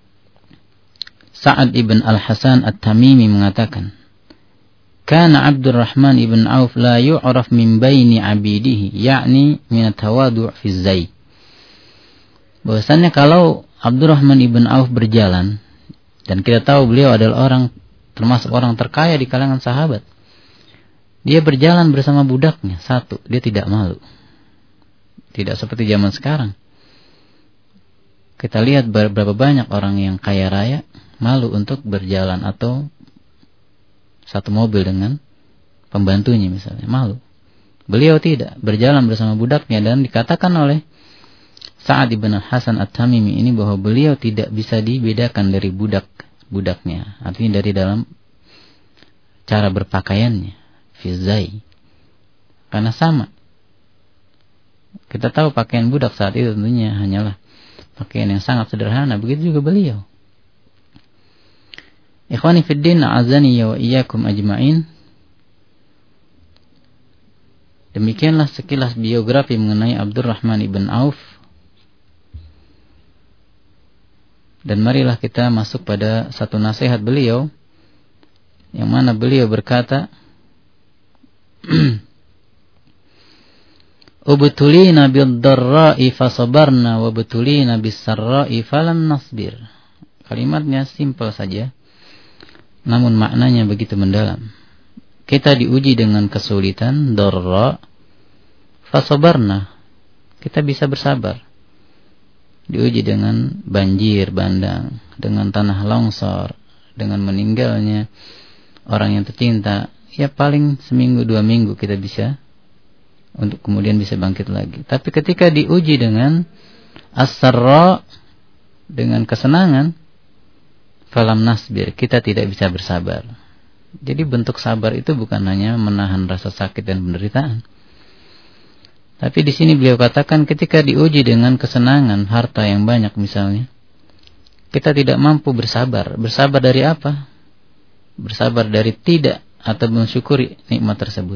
Speaker 2: Sa'ad ibn Al-Hasan At-Tamimi mengatakan, Kana Abdurrahman ibn Auf la yu'raf min baini abidihi, yakni min at-tawadu' fi zai. Bahwasannya kalau Abdurrahman ibn Auf berjalan, dan kita tahu beliau adalah orang termasuk orang terkaya di kalangan sahabat, dia berjalan bersama budaknya. Satu, dia tidak malu. Tidak seperti zaman sekarang. Kita lihat berapa banyak orang yang kaya raya malu untuk berjalan atau satu mobil dengan pembantunya misalnya, malu. Beliau tidak, berjalan bersama budaknya, dan dikatakan oleh Sa'ad ibn Hasan At-Tamimi ini bahwa beliau tidak bisa dibedakan dari budak-budaknya. Artinya dari dalam cara berpakaiannya, fizai. Karena sama. Kita tahu pakaian budak saat itu tentunya hanyalah pakaian yang sangat sederhana. Begitu juga beliau. Ikhwani fiddin, a'azani wa iyyakum ajma'in. Demikianlah sekilas biografi mengenai Abdurrahman ibn Auf. Dan marilah kita masuk pada satu nasihat beliau, yang mana beliau berkata, Ubtulina bid-dharra'i fasabarna wa ubtulina bis-sarra'i falam nasbir. Kalimatnya simpel saja, namun maknanya begitu mendalam. Kita diuji dengan kesulitan, dharra, fasabarna, kita bisa bersabar. Diuji dengan banjir bandang, dengan tanah longsor, dengan meninggalnya orang yang tercinta, ya paling seminggu dua minggu kita bisa untuk kemudian bisa bangkit lagi. Tapi ketika diuji dengan as-sarra, dengan kesenangan, falam nasbir, kita tidak bisa bersabar. Jadi bentuk sabar itu bukan hanya menahan rasa sakit dan penderitaan. Tapi di sini beliau katakan ketika diuji dengan kesenangan, harta yang banyak misalnya, kita tidak mampu bersabar. Bersabar dari apa? Bersabar dari tidak atau mensyukuri nikmat tersebut.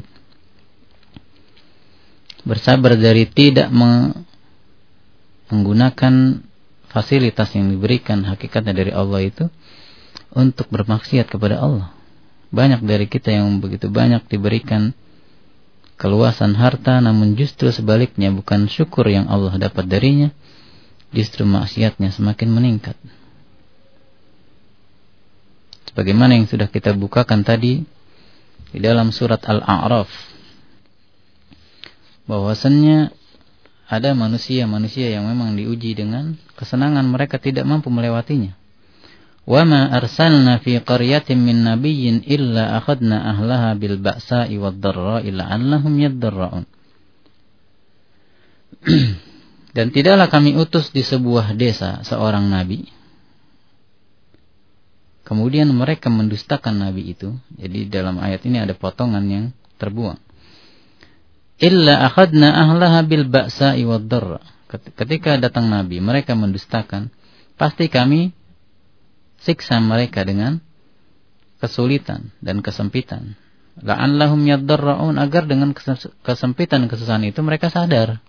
Speaker 2: Bersabar dari tidak menggunakan fasilitas yang diberikan hakikatnya dari Allah itu untuk bermaksiat kepada Allah. Banyak dari kita yang begitu banyak diberikan keluasan harta, namun justru sebaliknya, bukan syukur yang Allah dapat darinya, justru maksiatnya semakin meningkat. Sebagaimana yang sudah kita bukakan tadi di dalam surat Al-A'raf, bahwasannya ada manusia-manusia yang memang diuji dengan kesenangan, mereka tidak mampu melewatinya. Wa ma arsalna fi qaryatin min nabiyyin illa akhadna ahlaha bil ba'sa'i wad dharra'i la'allahum yadarra'un. Dan tidaklah kami utus di sebuah desa seorang nabi, kemudian mereka mendustakan nabi itu. Jadi dalam ayat ini ada potongan yang terbuang. Illa akhadna ahlaha bil ba'sa'i wad dharra. Ketika datang nabi, mereka mendustakan, pasti kami siksa mereka dengan kesulitan dan kesempitan. La'allahum yadarra'un, agar dengan kesempitan dan kesusahan itu mereka sadar.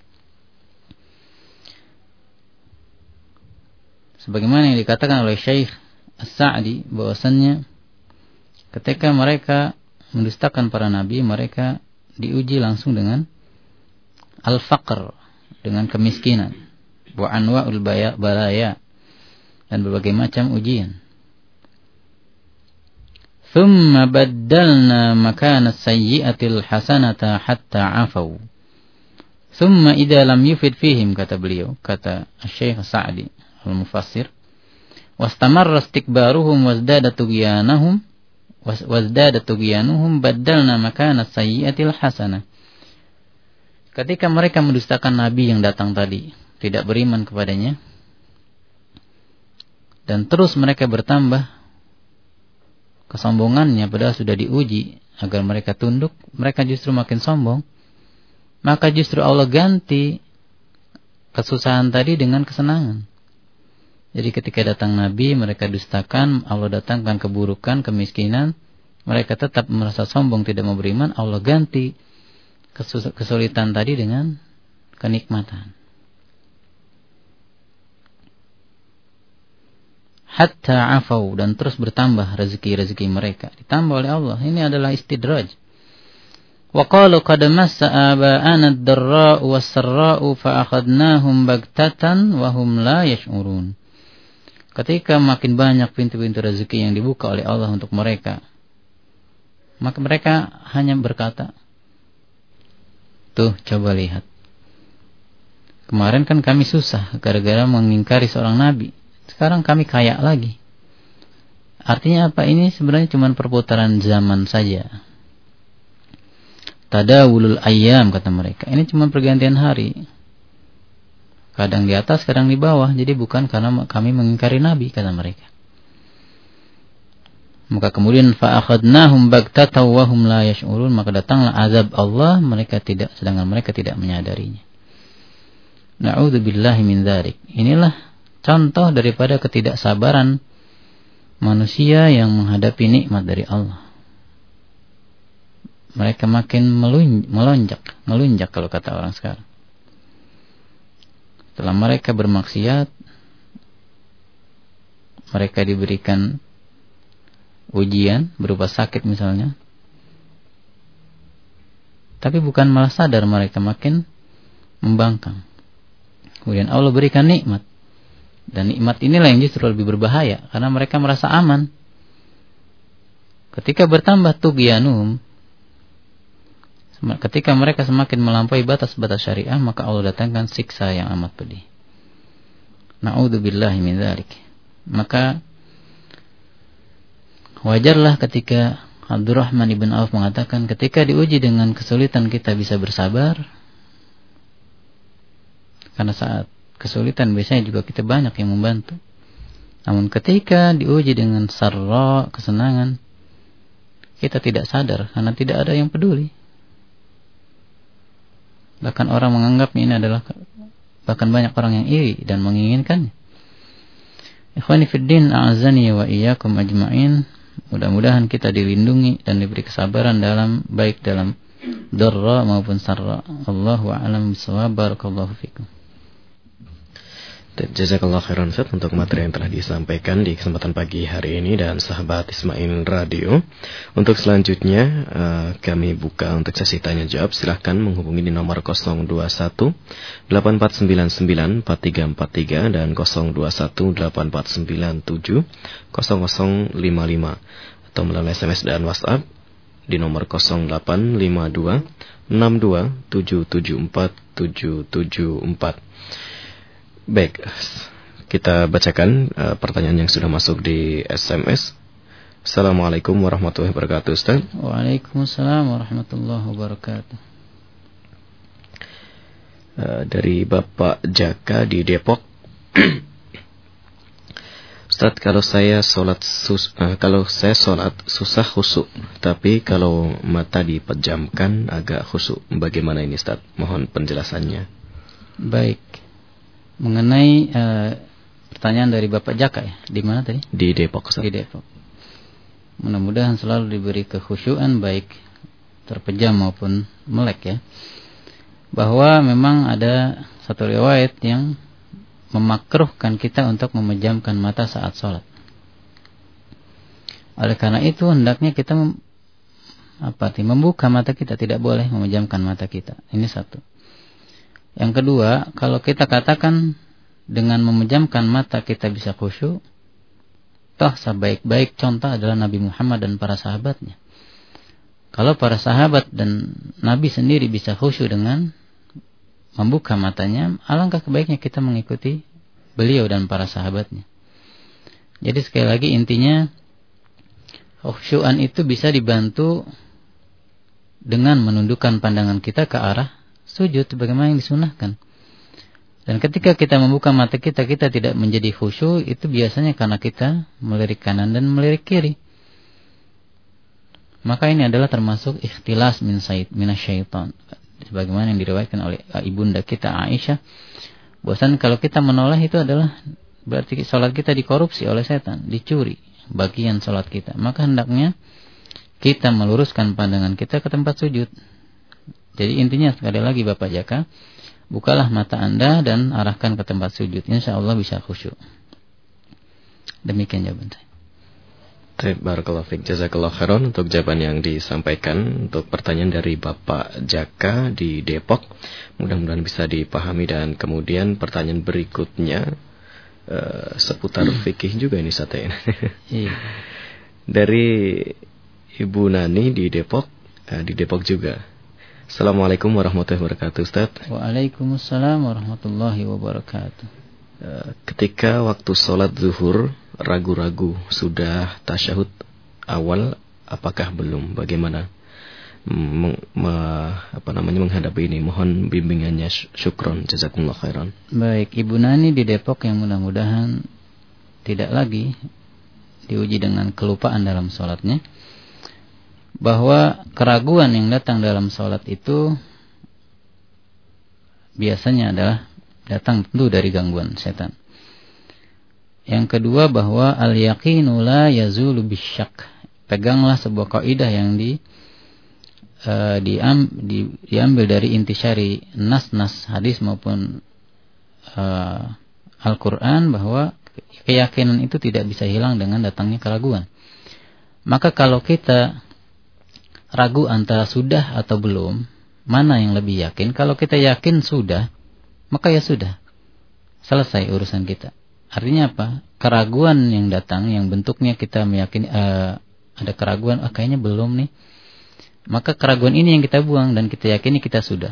Speaker 2: Sebagaimana yang dikatakan oleh Syekh As-Sa'di, bahwasannya ketika mereka mendustakan para nabi, mereka diuji langsung dengan al-faqr, dengan kemiskinan, wa anwa'ul balaya, dan berbagai macam ujian. Thumma baddalna makana sayyi'atil hasanata hatta afaw. Thumma idza lam yufid fihim, kata beliau, kata Syekh Sa'di al-Mufassir, wastamarra istikbaruhum wazdada tughyanahum wazdada tughyanuhum baddalna makana sayyi'atil hasanah. Ketika mereka mendustakan nabi yang datang tadi, tidak beriman kepadanya, dan terus mereka bertambah kesombongannya padahal sudah diuji agar mereka tunduk, mereka justru makin sombong. Maka justru Allah ganti kesusahan tadi dengan kesenangan. Jadi ketika datang Nabi, mereka dustakan, Allah datangkan keburukan, kemiskinan, mereka tetap merasa sombong, tidak mau beriman, Allah ganti kesulitan tadi dengan kenikmatan. Hatta afau, dan terus bertambah rezeki-rezeki mereka, ditambah oleh Allah. Ini adalah istidraj. Wa qalu qad massa aba'ana ad-darra'u was-sarra'u fa akhadnahum baghtatan wa hum la yash'urun. Ketika makin banyak pintu-pintu rezeki yang dibuka oleh Allah untuk mereka, maka mereka hanya berkata, tuh coba lihat, kemarin kan kami susah gara-gara mengingkari seorang nabi, sekarang kami kaya lagi. Artinya apa? Ini sebenarnya cuma perputaran zaman saja. Tadawulul ayyam, kata mereka. Ini cuma pergantian hari. Kadang di atas, kadang di bawah. Jadi bukan karena kami mengingkari nabi, kata mereka. Maka kemudian fa'akhadnahum baghtatan wa hum la yash'urun, maka datanglah azab Allah, mereka tidak, sedangkan mereka tidak menyadarinya. Na'udzubillahi min dzalik. Inilah contoh daripada ketidaksabaran manusia yang menghadapi nikmat dari Allah. Mereka makin melonjak, melunjak kalau kata orang sekarang. Setelah mereka bermaksiat, mereka diberikan ujian berupa sakit misalnya, tapi bukan malah sadar, mereka makin membangkang. Kemudian Allah berikan nikmat, dan nikmat inilah yang justru lebih berbahaya, karena mereka merasa aman. Ketika bertambah tughyanum, ketika mereka semakin melampaui batas-batas syariah, maka Allah datangkan siksa yang amat pedih. Na'udzubillahi min dzalik. Maka wajarlah ketika Abdurrahman ibn Auf mengatakan, ketika diuji dengan kesulitan kita bisa bersabar, karena saat kesulitan biasanya juga kita banyak yang membantu. Namun ketika diuji dengan sarra, kesenangan, kita tidak sadar karena tidak ada yang peduli. Bahkan orang menganggapnya ini adalah, bahkan banyak orang yang iri dan menginginkannya. Ikhwani fiddin, a'azani wa iyyakum ajma'in. Mudah-mudahan kita dilindungi dan diberi kesabaran dalam, baik dalam darra maupun sarra. Allahu a'lam bishawab. Barakallahu fikum.
Speaker 3: Jazakallah khairan Ustaz untuk materi yang telah disampaikan di kesempatan pagi hari ini, dan sahabat Ismail Radio. Untuk selanjutnya uh, kami buka untuk sesi tanya jawab. Silahkan menghubungi di nomor nol dua satu delapan empat sembilan sembilan empat tiga empat tiga dan nol dua satu delapan empat sembilan tujuh nol nol lima lima, atau melalui S M S dan WhatsApp di nomor nol delapan lima dua enam dua tujuh tujuh empat tujuh tujuh empat. Baik, kita bacakan uh, pertanyaan yang sudah masuk di S M S. Assalamualaikum warahmatullahi wabarakatuh, Ustaz.
Speaker 2: Waalaikumsalam warahmatullahi wabarakatuh.
Speaker 3: Uh, dari Bapak Jaka di Depok. Ustaz, kalau saya sholat sus, uh, kalau saya sholat susah khusyuk, tapi kalau mata dipejamkan agak khusyuk. Bagaimana ini, Ustaz? Mohon penjelasannya.
Speaker 2: Baik. Mengenai uh, pertanyaan dari Bapak Jaka ya, di mana tadi?
Speaker 3: Di Depok, Ustaz.
Speaker 2: Di Depok. Mudah-mudahan selalu diberi kekhusyuan, baik terpejam maupun melek ya. Bahwa memang ada satu riwayat yang memakruhkan kita untuk memejamkan mata saat sholat. Oleh karena itu hendaknya kita mem, apa sih, membuka mata kita, tidak boleh memejamkan mata kita. Ini satu. Yang kedua, kalau kita katakan dengan memejamkan mata kita bisa khusyuk, toh sebaik-baik contoh adalah Nabi Muhammad dan para sahabatnya. Kalau para sahabat dan Nabi sendiri bisa khusyuk dengan membuka matanya, alangkah kebaiknya kita mengikuti beliau dan para sahabatnya. Jadi sekali lagi intinya, Khusyuan itu bisa dibantu dengan menundukkan pandangan kita ke arah sujud sebagaimana yang disunahkan. Dan ketika kita membuka mata kita, kita tidak menjadi khusyuk, itu biasanya karena kita melirik kanan dan melirik kiri. Maka ini adalah termasuk ikhtilas min sayyid minasyaitan. Sebagaimana yang diriwayatkan oleh ibunda kita Aisyah, bahwasanya kalau kita menoleh itu adalah berarti salat kita dikorupsi oleh setan, dicuri bagian salat kita. Maka hendaknya kita meluruskan pandangan kita ke tempat sujud. Jadi intinya sekali lagi Bapak Jaka, bukalah mata Anda dan arahkan ke tempat sujud. Insyaallah bisa khusyuk. Demikian jawaban saya.
Speaker 3: Baik, barakallahu fiik, jazakallahu khairan untuk jawaban yang disampaikan. Untuk pertanyaan dari Bapak Jaka di Depok, mudah-mudahan bisa dipahami. Dan kemudian pertanyaan berikutnya uh, seputar fikih juga ini Ustaz.
Speaker 2: Iya.
Speaker 3: Dari Ibu Nani di Depok, uh, di Depok juga. Assalamualaikum warahmatullahi wabarakatuh Ustaz.
Speaker 2: Waalaikumsalam warahmatullahi wabarakatuh.
Speaker 3: Uh, ketika waktu sholat zuhur ragu-ragu sudah tasyahud awal apakah belum, bagaimana meng, me, apa namanya menghadapi ini? Mohon bimbingannya, syukron, jazakumullah khairan.
Speaker 2: Baik, Ibu Nani di Depok yang mudah-mudahan tidak lagi diuji dengan kelupaan dalam sholatnya, bahwa keraguan yang datang dalam sholat itu biasanya adalah datang tentu dari gangguan setan. Yang kedua, bahwa al-yaqinu la yazulu bisyak. Peganglah sebuah kaidah yang di, uh, diam, di diambil dari intisyari nas-nas hadis maupun uh, Al-Qur'an, bahwa keyakinan itu tidak bisa hilang dengan datangnya keraguan. Maka kalau kita ragu antara sudah atau belum, mana yang lebih yakin? Kalau kita yakin sudah, maka ya sudah, selesai urusan kita. Artinya apa? Keraguan yang datang, yang bentuknya kita meyakini uh, ada keraguan, ah, kayaknya belum nih. Maka keraguan ini yang kita buang dan kita yakini kita sudah.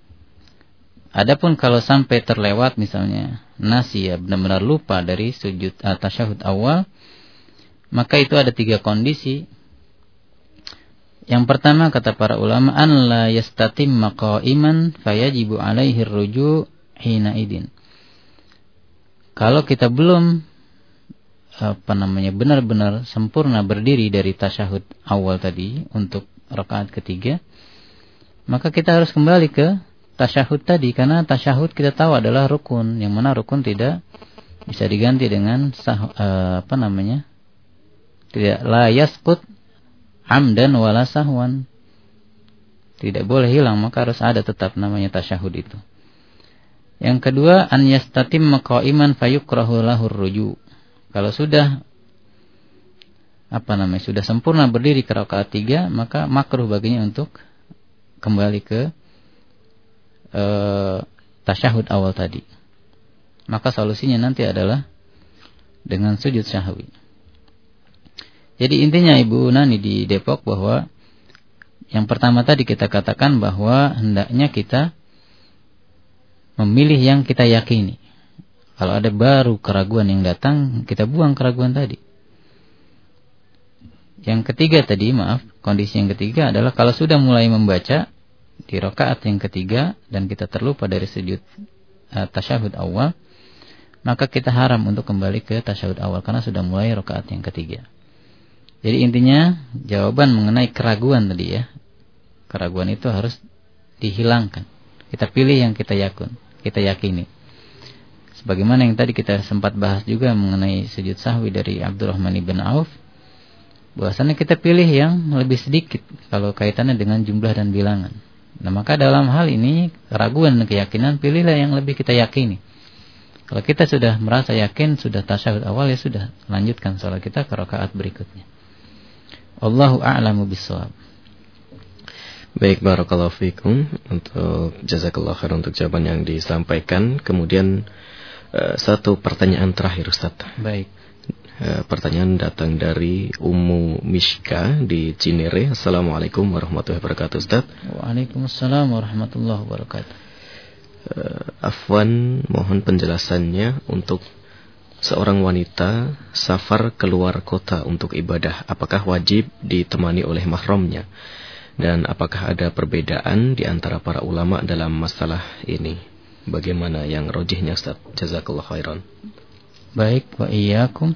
Speaker 2: Adapun kalau sampai terlewat misalnya nasi, ya benar-benar lupa dari sujud uh, tasyahud awal, maka itu ada tiga kondisi. Yang pertama kata para ulama, an la yastatimma qa'iman fayajibu alaihi ar-ruju' hina idin. Kalau kita belum apa namanya benar-benar sempurna berdiri dari tasyahud awal tadi untuk rakaat ketiga, maka kita harus kembali ke tasyahud tadi, karena tasyahud kita tahu adalah rukun, yang mana rukun tidak bisa diganti dengan sah, uh, apa namanya tidak la yasqut amdan wala sahwan, tidak boleh hilang, maka harus ada tetap namanya tasyahud itu. Yang kedua, an yastatimma qa'iman fayukrahu lahu ar-ruju'. Kalau sudah apa namanya sudah sempurna berdiri ke rakaat tiga, maka makruh baginya untuk kembali ke e, tasyahud awal tadi. Maka solusinya nanti adalah dengan sujud sahwi. Jadi intinya Ibu Nani di Depok, bahwa yang pertama tadi kita katakan bahwa hendaknya kita memilih yang kita yakini. Kalau ada baru keraguan yang datang, kita buang keraguan tadi. Yang ketiga tadi, maaf, kondisi yang ketiga adalah kalau sudah mulai membaca di rakaat yang ketiga dan kita terlupa dari sujud uh, tasyahud awal, maka kita haram untuk kembali ke tasyahud awal karena sudah mulai rakaat yang ketiga. Jadi intinya jawaban mengenai keraguan tadi ya, keraguan itu harus dihilangkan. Kita pilih yang kita yakun, kita yakini. Sebagaimana yang tadi kita sempat bahas juga mengenai sujud sahwi dari Abdurrahman ibn Auf, bahwasanya kita pilih yang lebih sedikit kalau kaitannya dengan jumlah dan bilangan. Nah, maka dalam hal ini keraguan dan keyakinan, pilihlah yang lebih kita yakini. Kalau kita sudah merasa yakin, sudah tasyahud awal, ya sudah, lanjutkan salat kita ke rakaat berikutnya. Allahu a'lamu bissawab.
Speaker 3: Baik, barakallahu fikum untuk jazakallahu khair untuk jawaban yang disampaikan. Kemudian uh, satu pertanyaan terakhir Ustaz.
Speaker 2: Baik.
Speaker 3: Uh, pertanyaan datang dari Ummu Mishka di Cinere. Assalamualaikum warahmatullahi wabarakatuh Ustaz.
Speaker 2: Waalaikumsalam warahmatullahi wabarakatuh.
Speaker 3: Uh, Afwan, mohon penjelasannya untuk seorang wanita safar keluar kota untuk ibadah, apakah wajib ditemani oleh mahramnya? Dan apakah ada perbedaan di antara para ulama dalam masalah ini? Bagaimana yang rojihnya, Ustaz? Jazakallah khairan.
Speaker 2: Baik, wa iyyakum.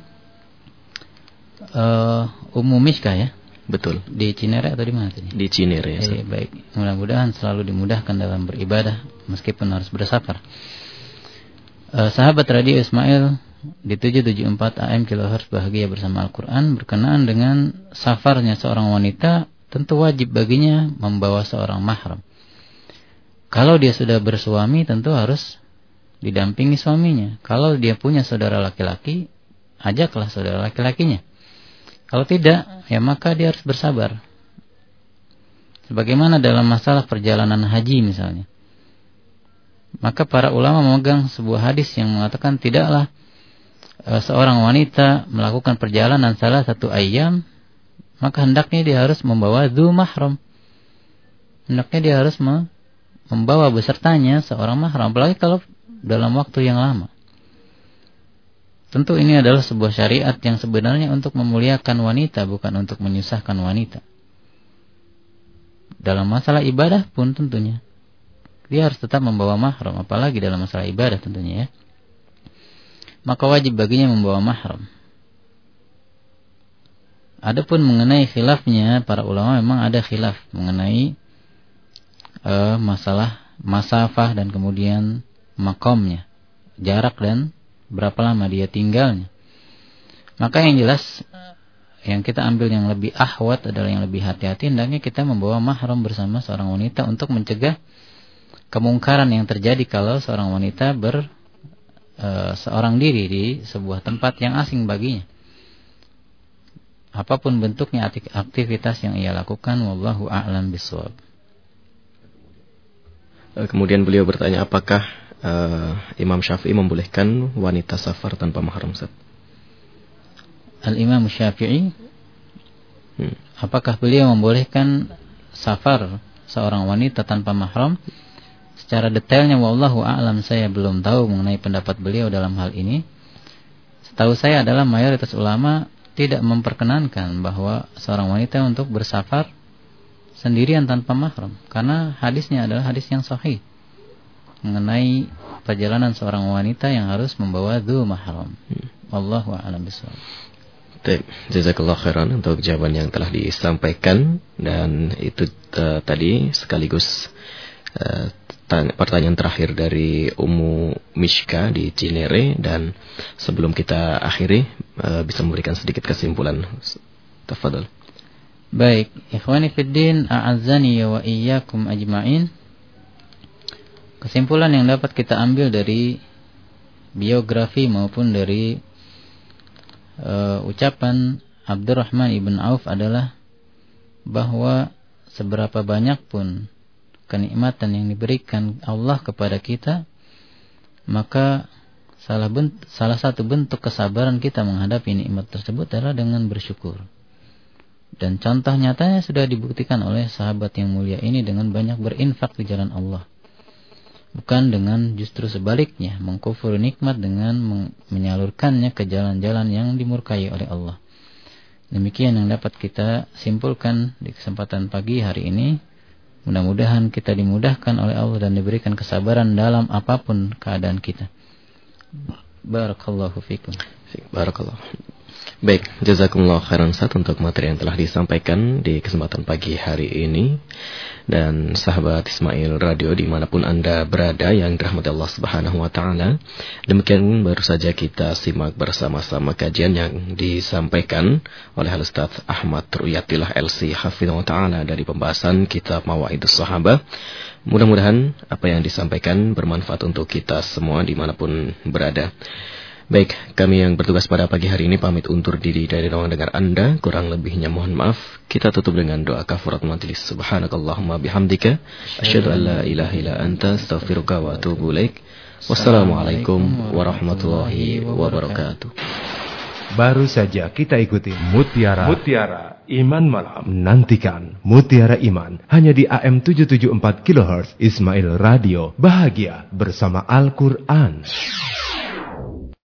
Speaker 2: Uh, Ummu Miskah ya?
Speaker 3: Betul.
Speaker 2: Di Cinere atau di mana tadi?
Speaker 3: Di Cinere ya.
Speaker 2: Eh, baik, mudah-mudahan selalu dimudahkan dalam beribadah meskipun harus bersafar. Uh, sahabat Radio Ismail di tujuh tujuh empat A M kilohertz Bahagia Bersama Al-Quran, berkenaan dengan safarnya seorang wanita, tentu wajib baginya membawa seorang mahram. Kalau dia sudah bersuami, tentu harus didampingi suaminya. Kalau dia punya saudara laki-laki, ajaklah saudara laki-lakinya. Kalau tidak, ya maka dia harus bersabar. Sebagaimana dalam masalah perjalanan haji misalnya. Maka para ulama memegang sebuah hadis yang mengatakan tidaklah e, seorang wanita melakukan perjalanan salah satu ayam, maka hendaknya dia harus membawa dzu mahram. Hendaknya dia harus me, membawa besertanya seorang mahram, apalagi kalau dalam waktu yang lama. Tentu ini adalah sebuah syariat yang sebenarnya untuk memuliakan wanita, bukan untuk menyusahkan wanita. Dalam masalah ibadah pun tentunya dia harus tetap membawa mahram, apalagi dalam masalah ibadah tentunya ya. Maka wajib baginya membawa mahram. Adapun mengenai khilafnya, para ulama memang ada khilaf mengenai uh, masalah masafah dan kemudian makomnya, jarak dan berapa lama dia tinggalnya. Maka yang jelas, yang kita ambil yang lebih ahwat adalah yang lebih hati-hati, hendaknya kita membawa mahram bersama seorang wanita untuk mencegah kemungkaran yang terjadi kalau seorang wanita ber e, seorang diri di sebuah tempat yang asing baginya. Apapun bentuknya aktivitas yang ia lakukan, wallahu a'lam bishawab.
Speaker 3: Kemudian beliau bertanya, apakah uh, Imam Syafi'i membolehkan wanita safar tanpa mahram, Ustaz?
Speaker 2: Al-Imam Syafi'i, hmm. apakah beliau membolehkan safar seorang wanita tanpa mahram? Secara detailnya wallahu a'lam, saya belum tahu mengenai pendapat beliau dalam hal ini. Setahu saya adalah mayoritas ulama tidak memperkenankan bahwa seorang wanita untuk bersafar sendirian tanpa mahram, karena hadisnya adalah hadis yang sahih mengenai perjalanan seorang wanita yang harus membawa dzu mahram. Wallahu a'lam bishawab.
Speaker 3: Baik, jazakallahu khairan untuk jawaban yang telah disampaikan, dan itu uh, tadi sekaligus uh, pertanyaan terakhir dari Ummu Mishka di Cinere. Dan sebelum kita akhiri, uh, bisa memberikan sedikit kesimpulan. Tafadhal.
Speaker 2: Baik, ikhwani fiddin, a'azzani wa iyyakum ajma'in. Kesimpulan yang dapat kita ambil dari biografi maupun dari uh, ucapan Abdurrahman ibn Auf adalah bahwa seberapa banyak pun kenikmatan yang diberikan Allah kepada kita, maka salah, bent- salah satu bentuk kesabaran kita menghadapi nikmat tersebut adalah dengan bersyukur. Dan contoh nyatanya sudah dibuktikan oleh sahabat yang mulia ini dengan banyak berinfak di jalan Allah. Bukan dengan justru sebaliknya, mengkufur nikmat dengan men- menyalurkannya ke jalan-jalan yang dimurkai oleh Allah. Demikian yang dapat kita simpulkan di kesempatan pagi hari ini. Mudah-mudahan kita dimudahkan oleh Allah dan diberikan kesabaran dalam apapun keadaan kita. Barakallahu fikum.
Speaker 3: Barakallahu. Baik, jazakumullah khairan Ustaz untuk materi yang telah disampaikan di kesempatan pagi hari ini. Dan sahabat Ismail Radio dimanapun Anda berada yang dirahmati Allah Subhanahu wa ta'ala, demikian baru saja kita simak bersama-sama kajian yang disampaikan oleh Al-Ustaz Ahmad Ruyatillah L C Hafidhahullah ta'ala dari pembahasan kitab Mawaidus Sahabah. Mudah-mudahan apa yang disampaikan bermanfaat untuk kita semua dimanapun berada. Baik, kami yang bertugas pada pagi hari ini pamit undur diri dari ruang dengar Anda. Kurang lebihnya mohon maaf. Kita tutup dengan doa kafarat majelis. Subhanakallahumma bihamdika asyhadu an la ilaha illa anta astaghfiruka wa atubu ilaik. Wassalamualaikum warahmatullahi wabarakatuh.
Speaker 1: Baru saja kita ikuti Mutiara Mutiara Iman Malam. Nantikan Mutiara Iman hanya di A M tujuh tujuh empat kilohertz Ismail Radio. Bahagia bersama Al-Quran.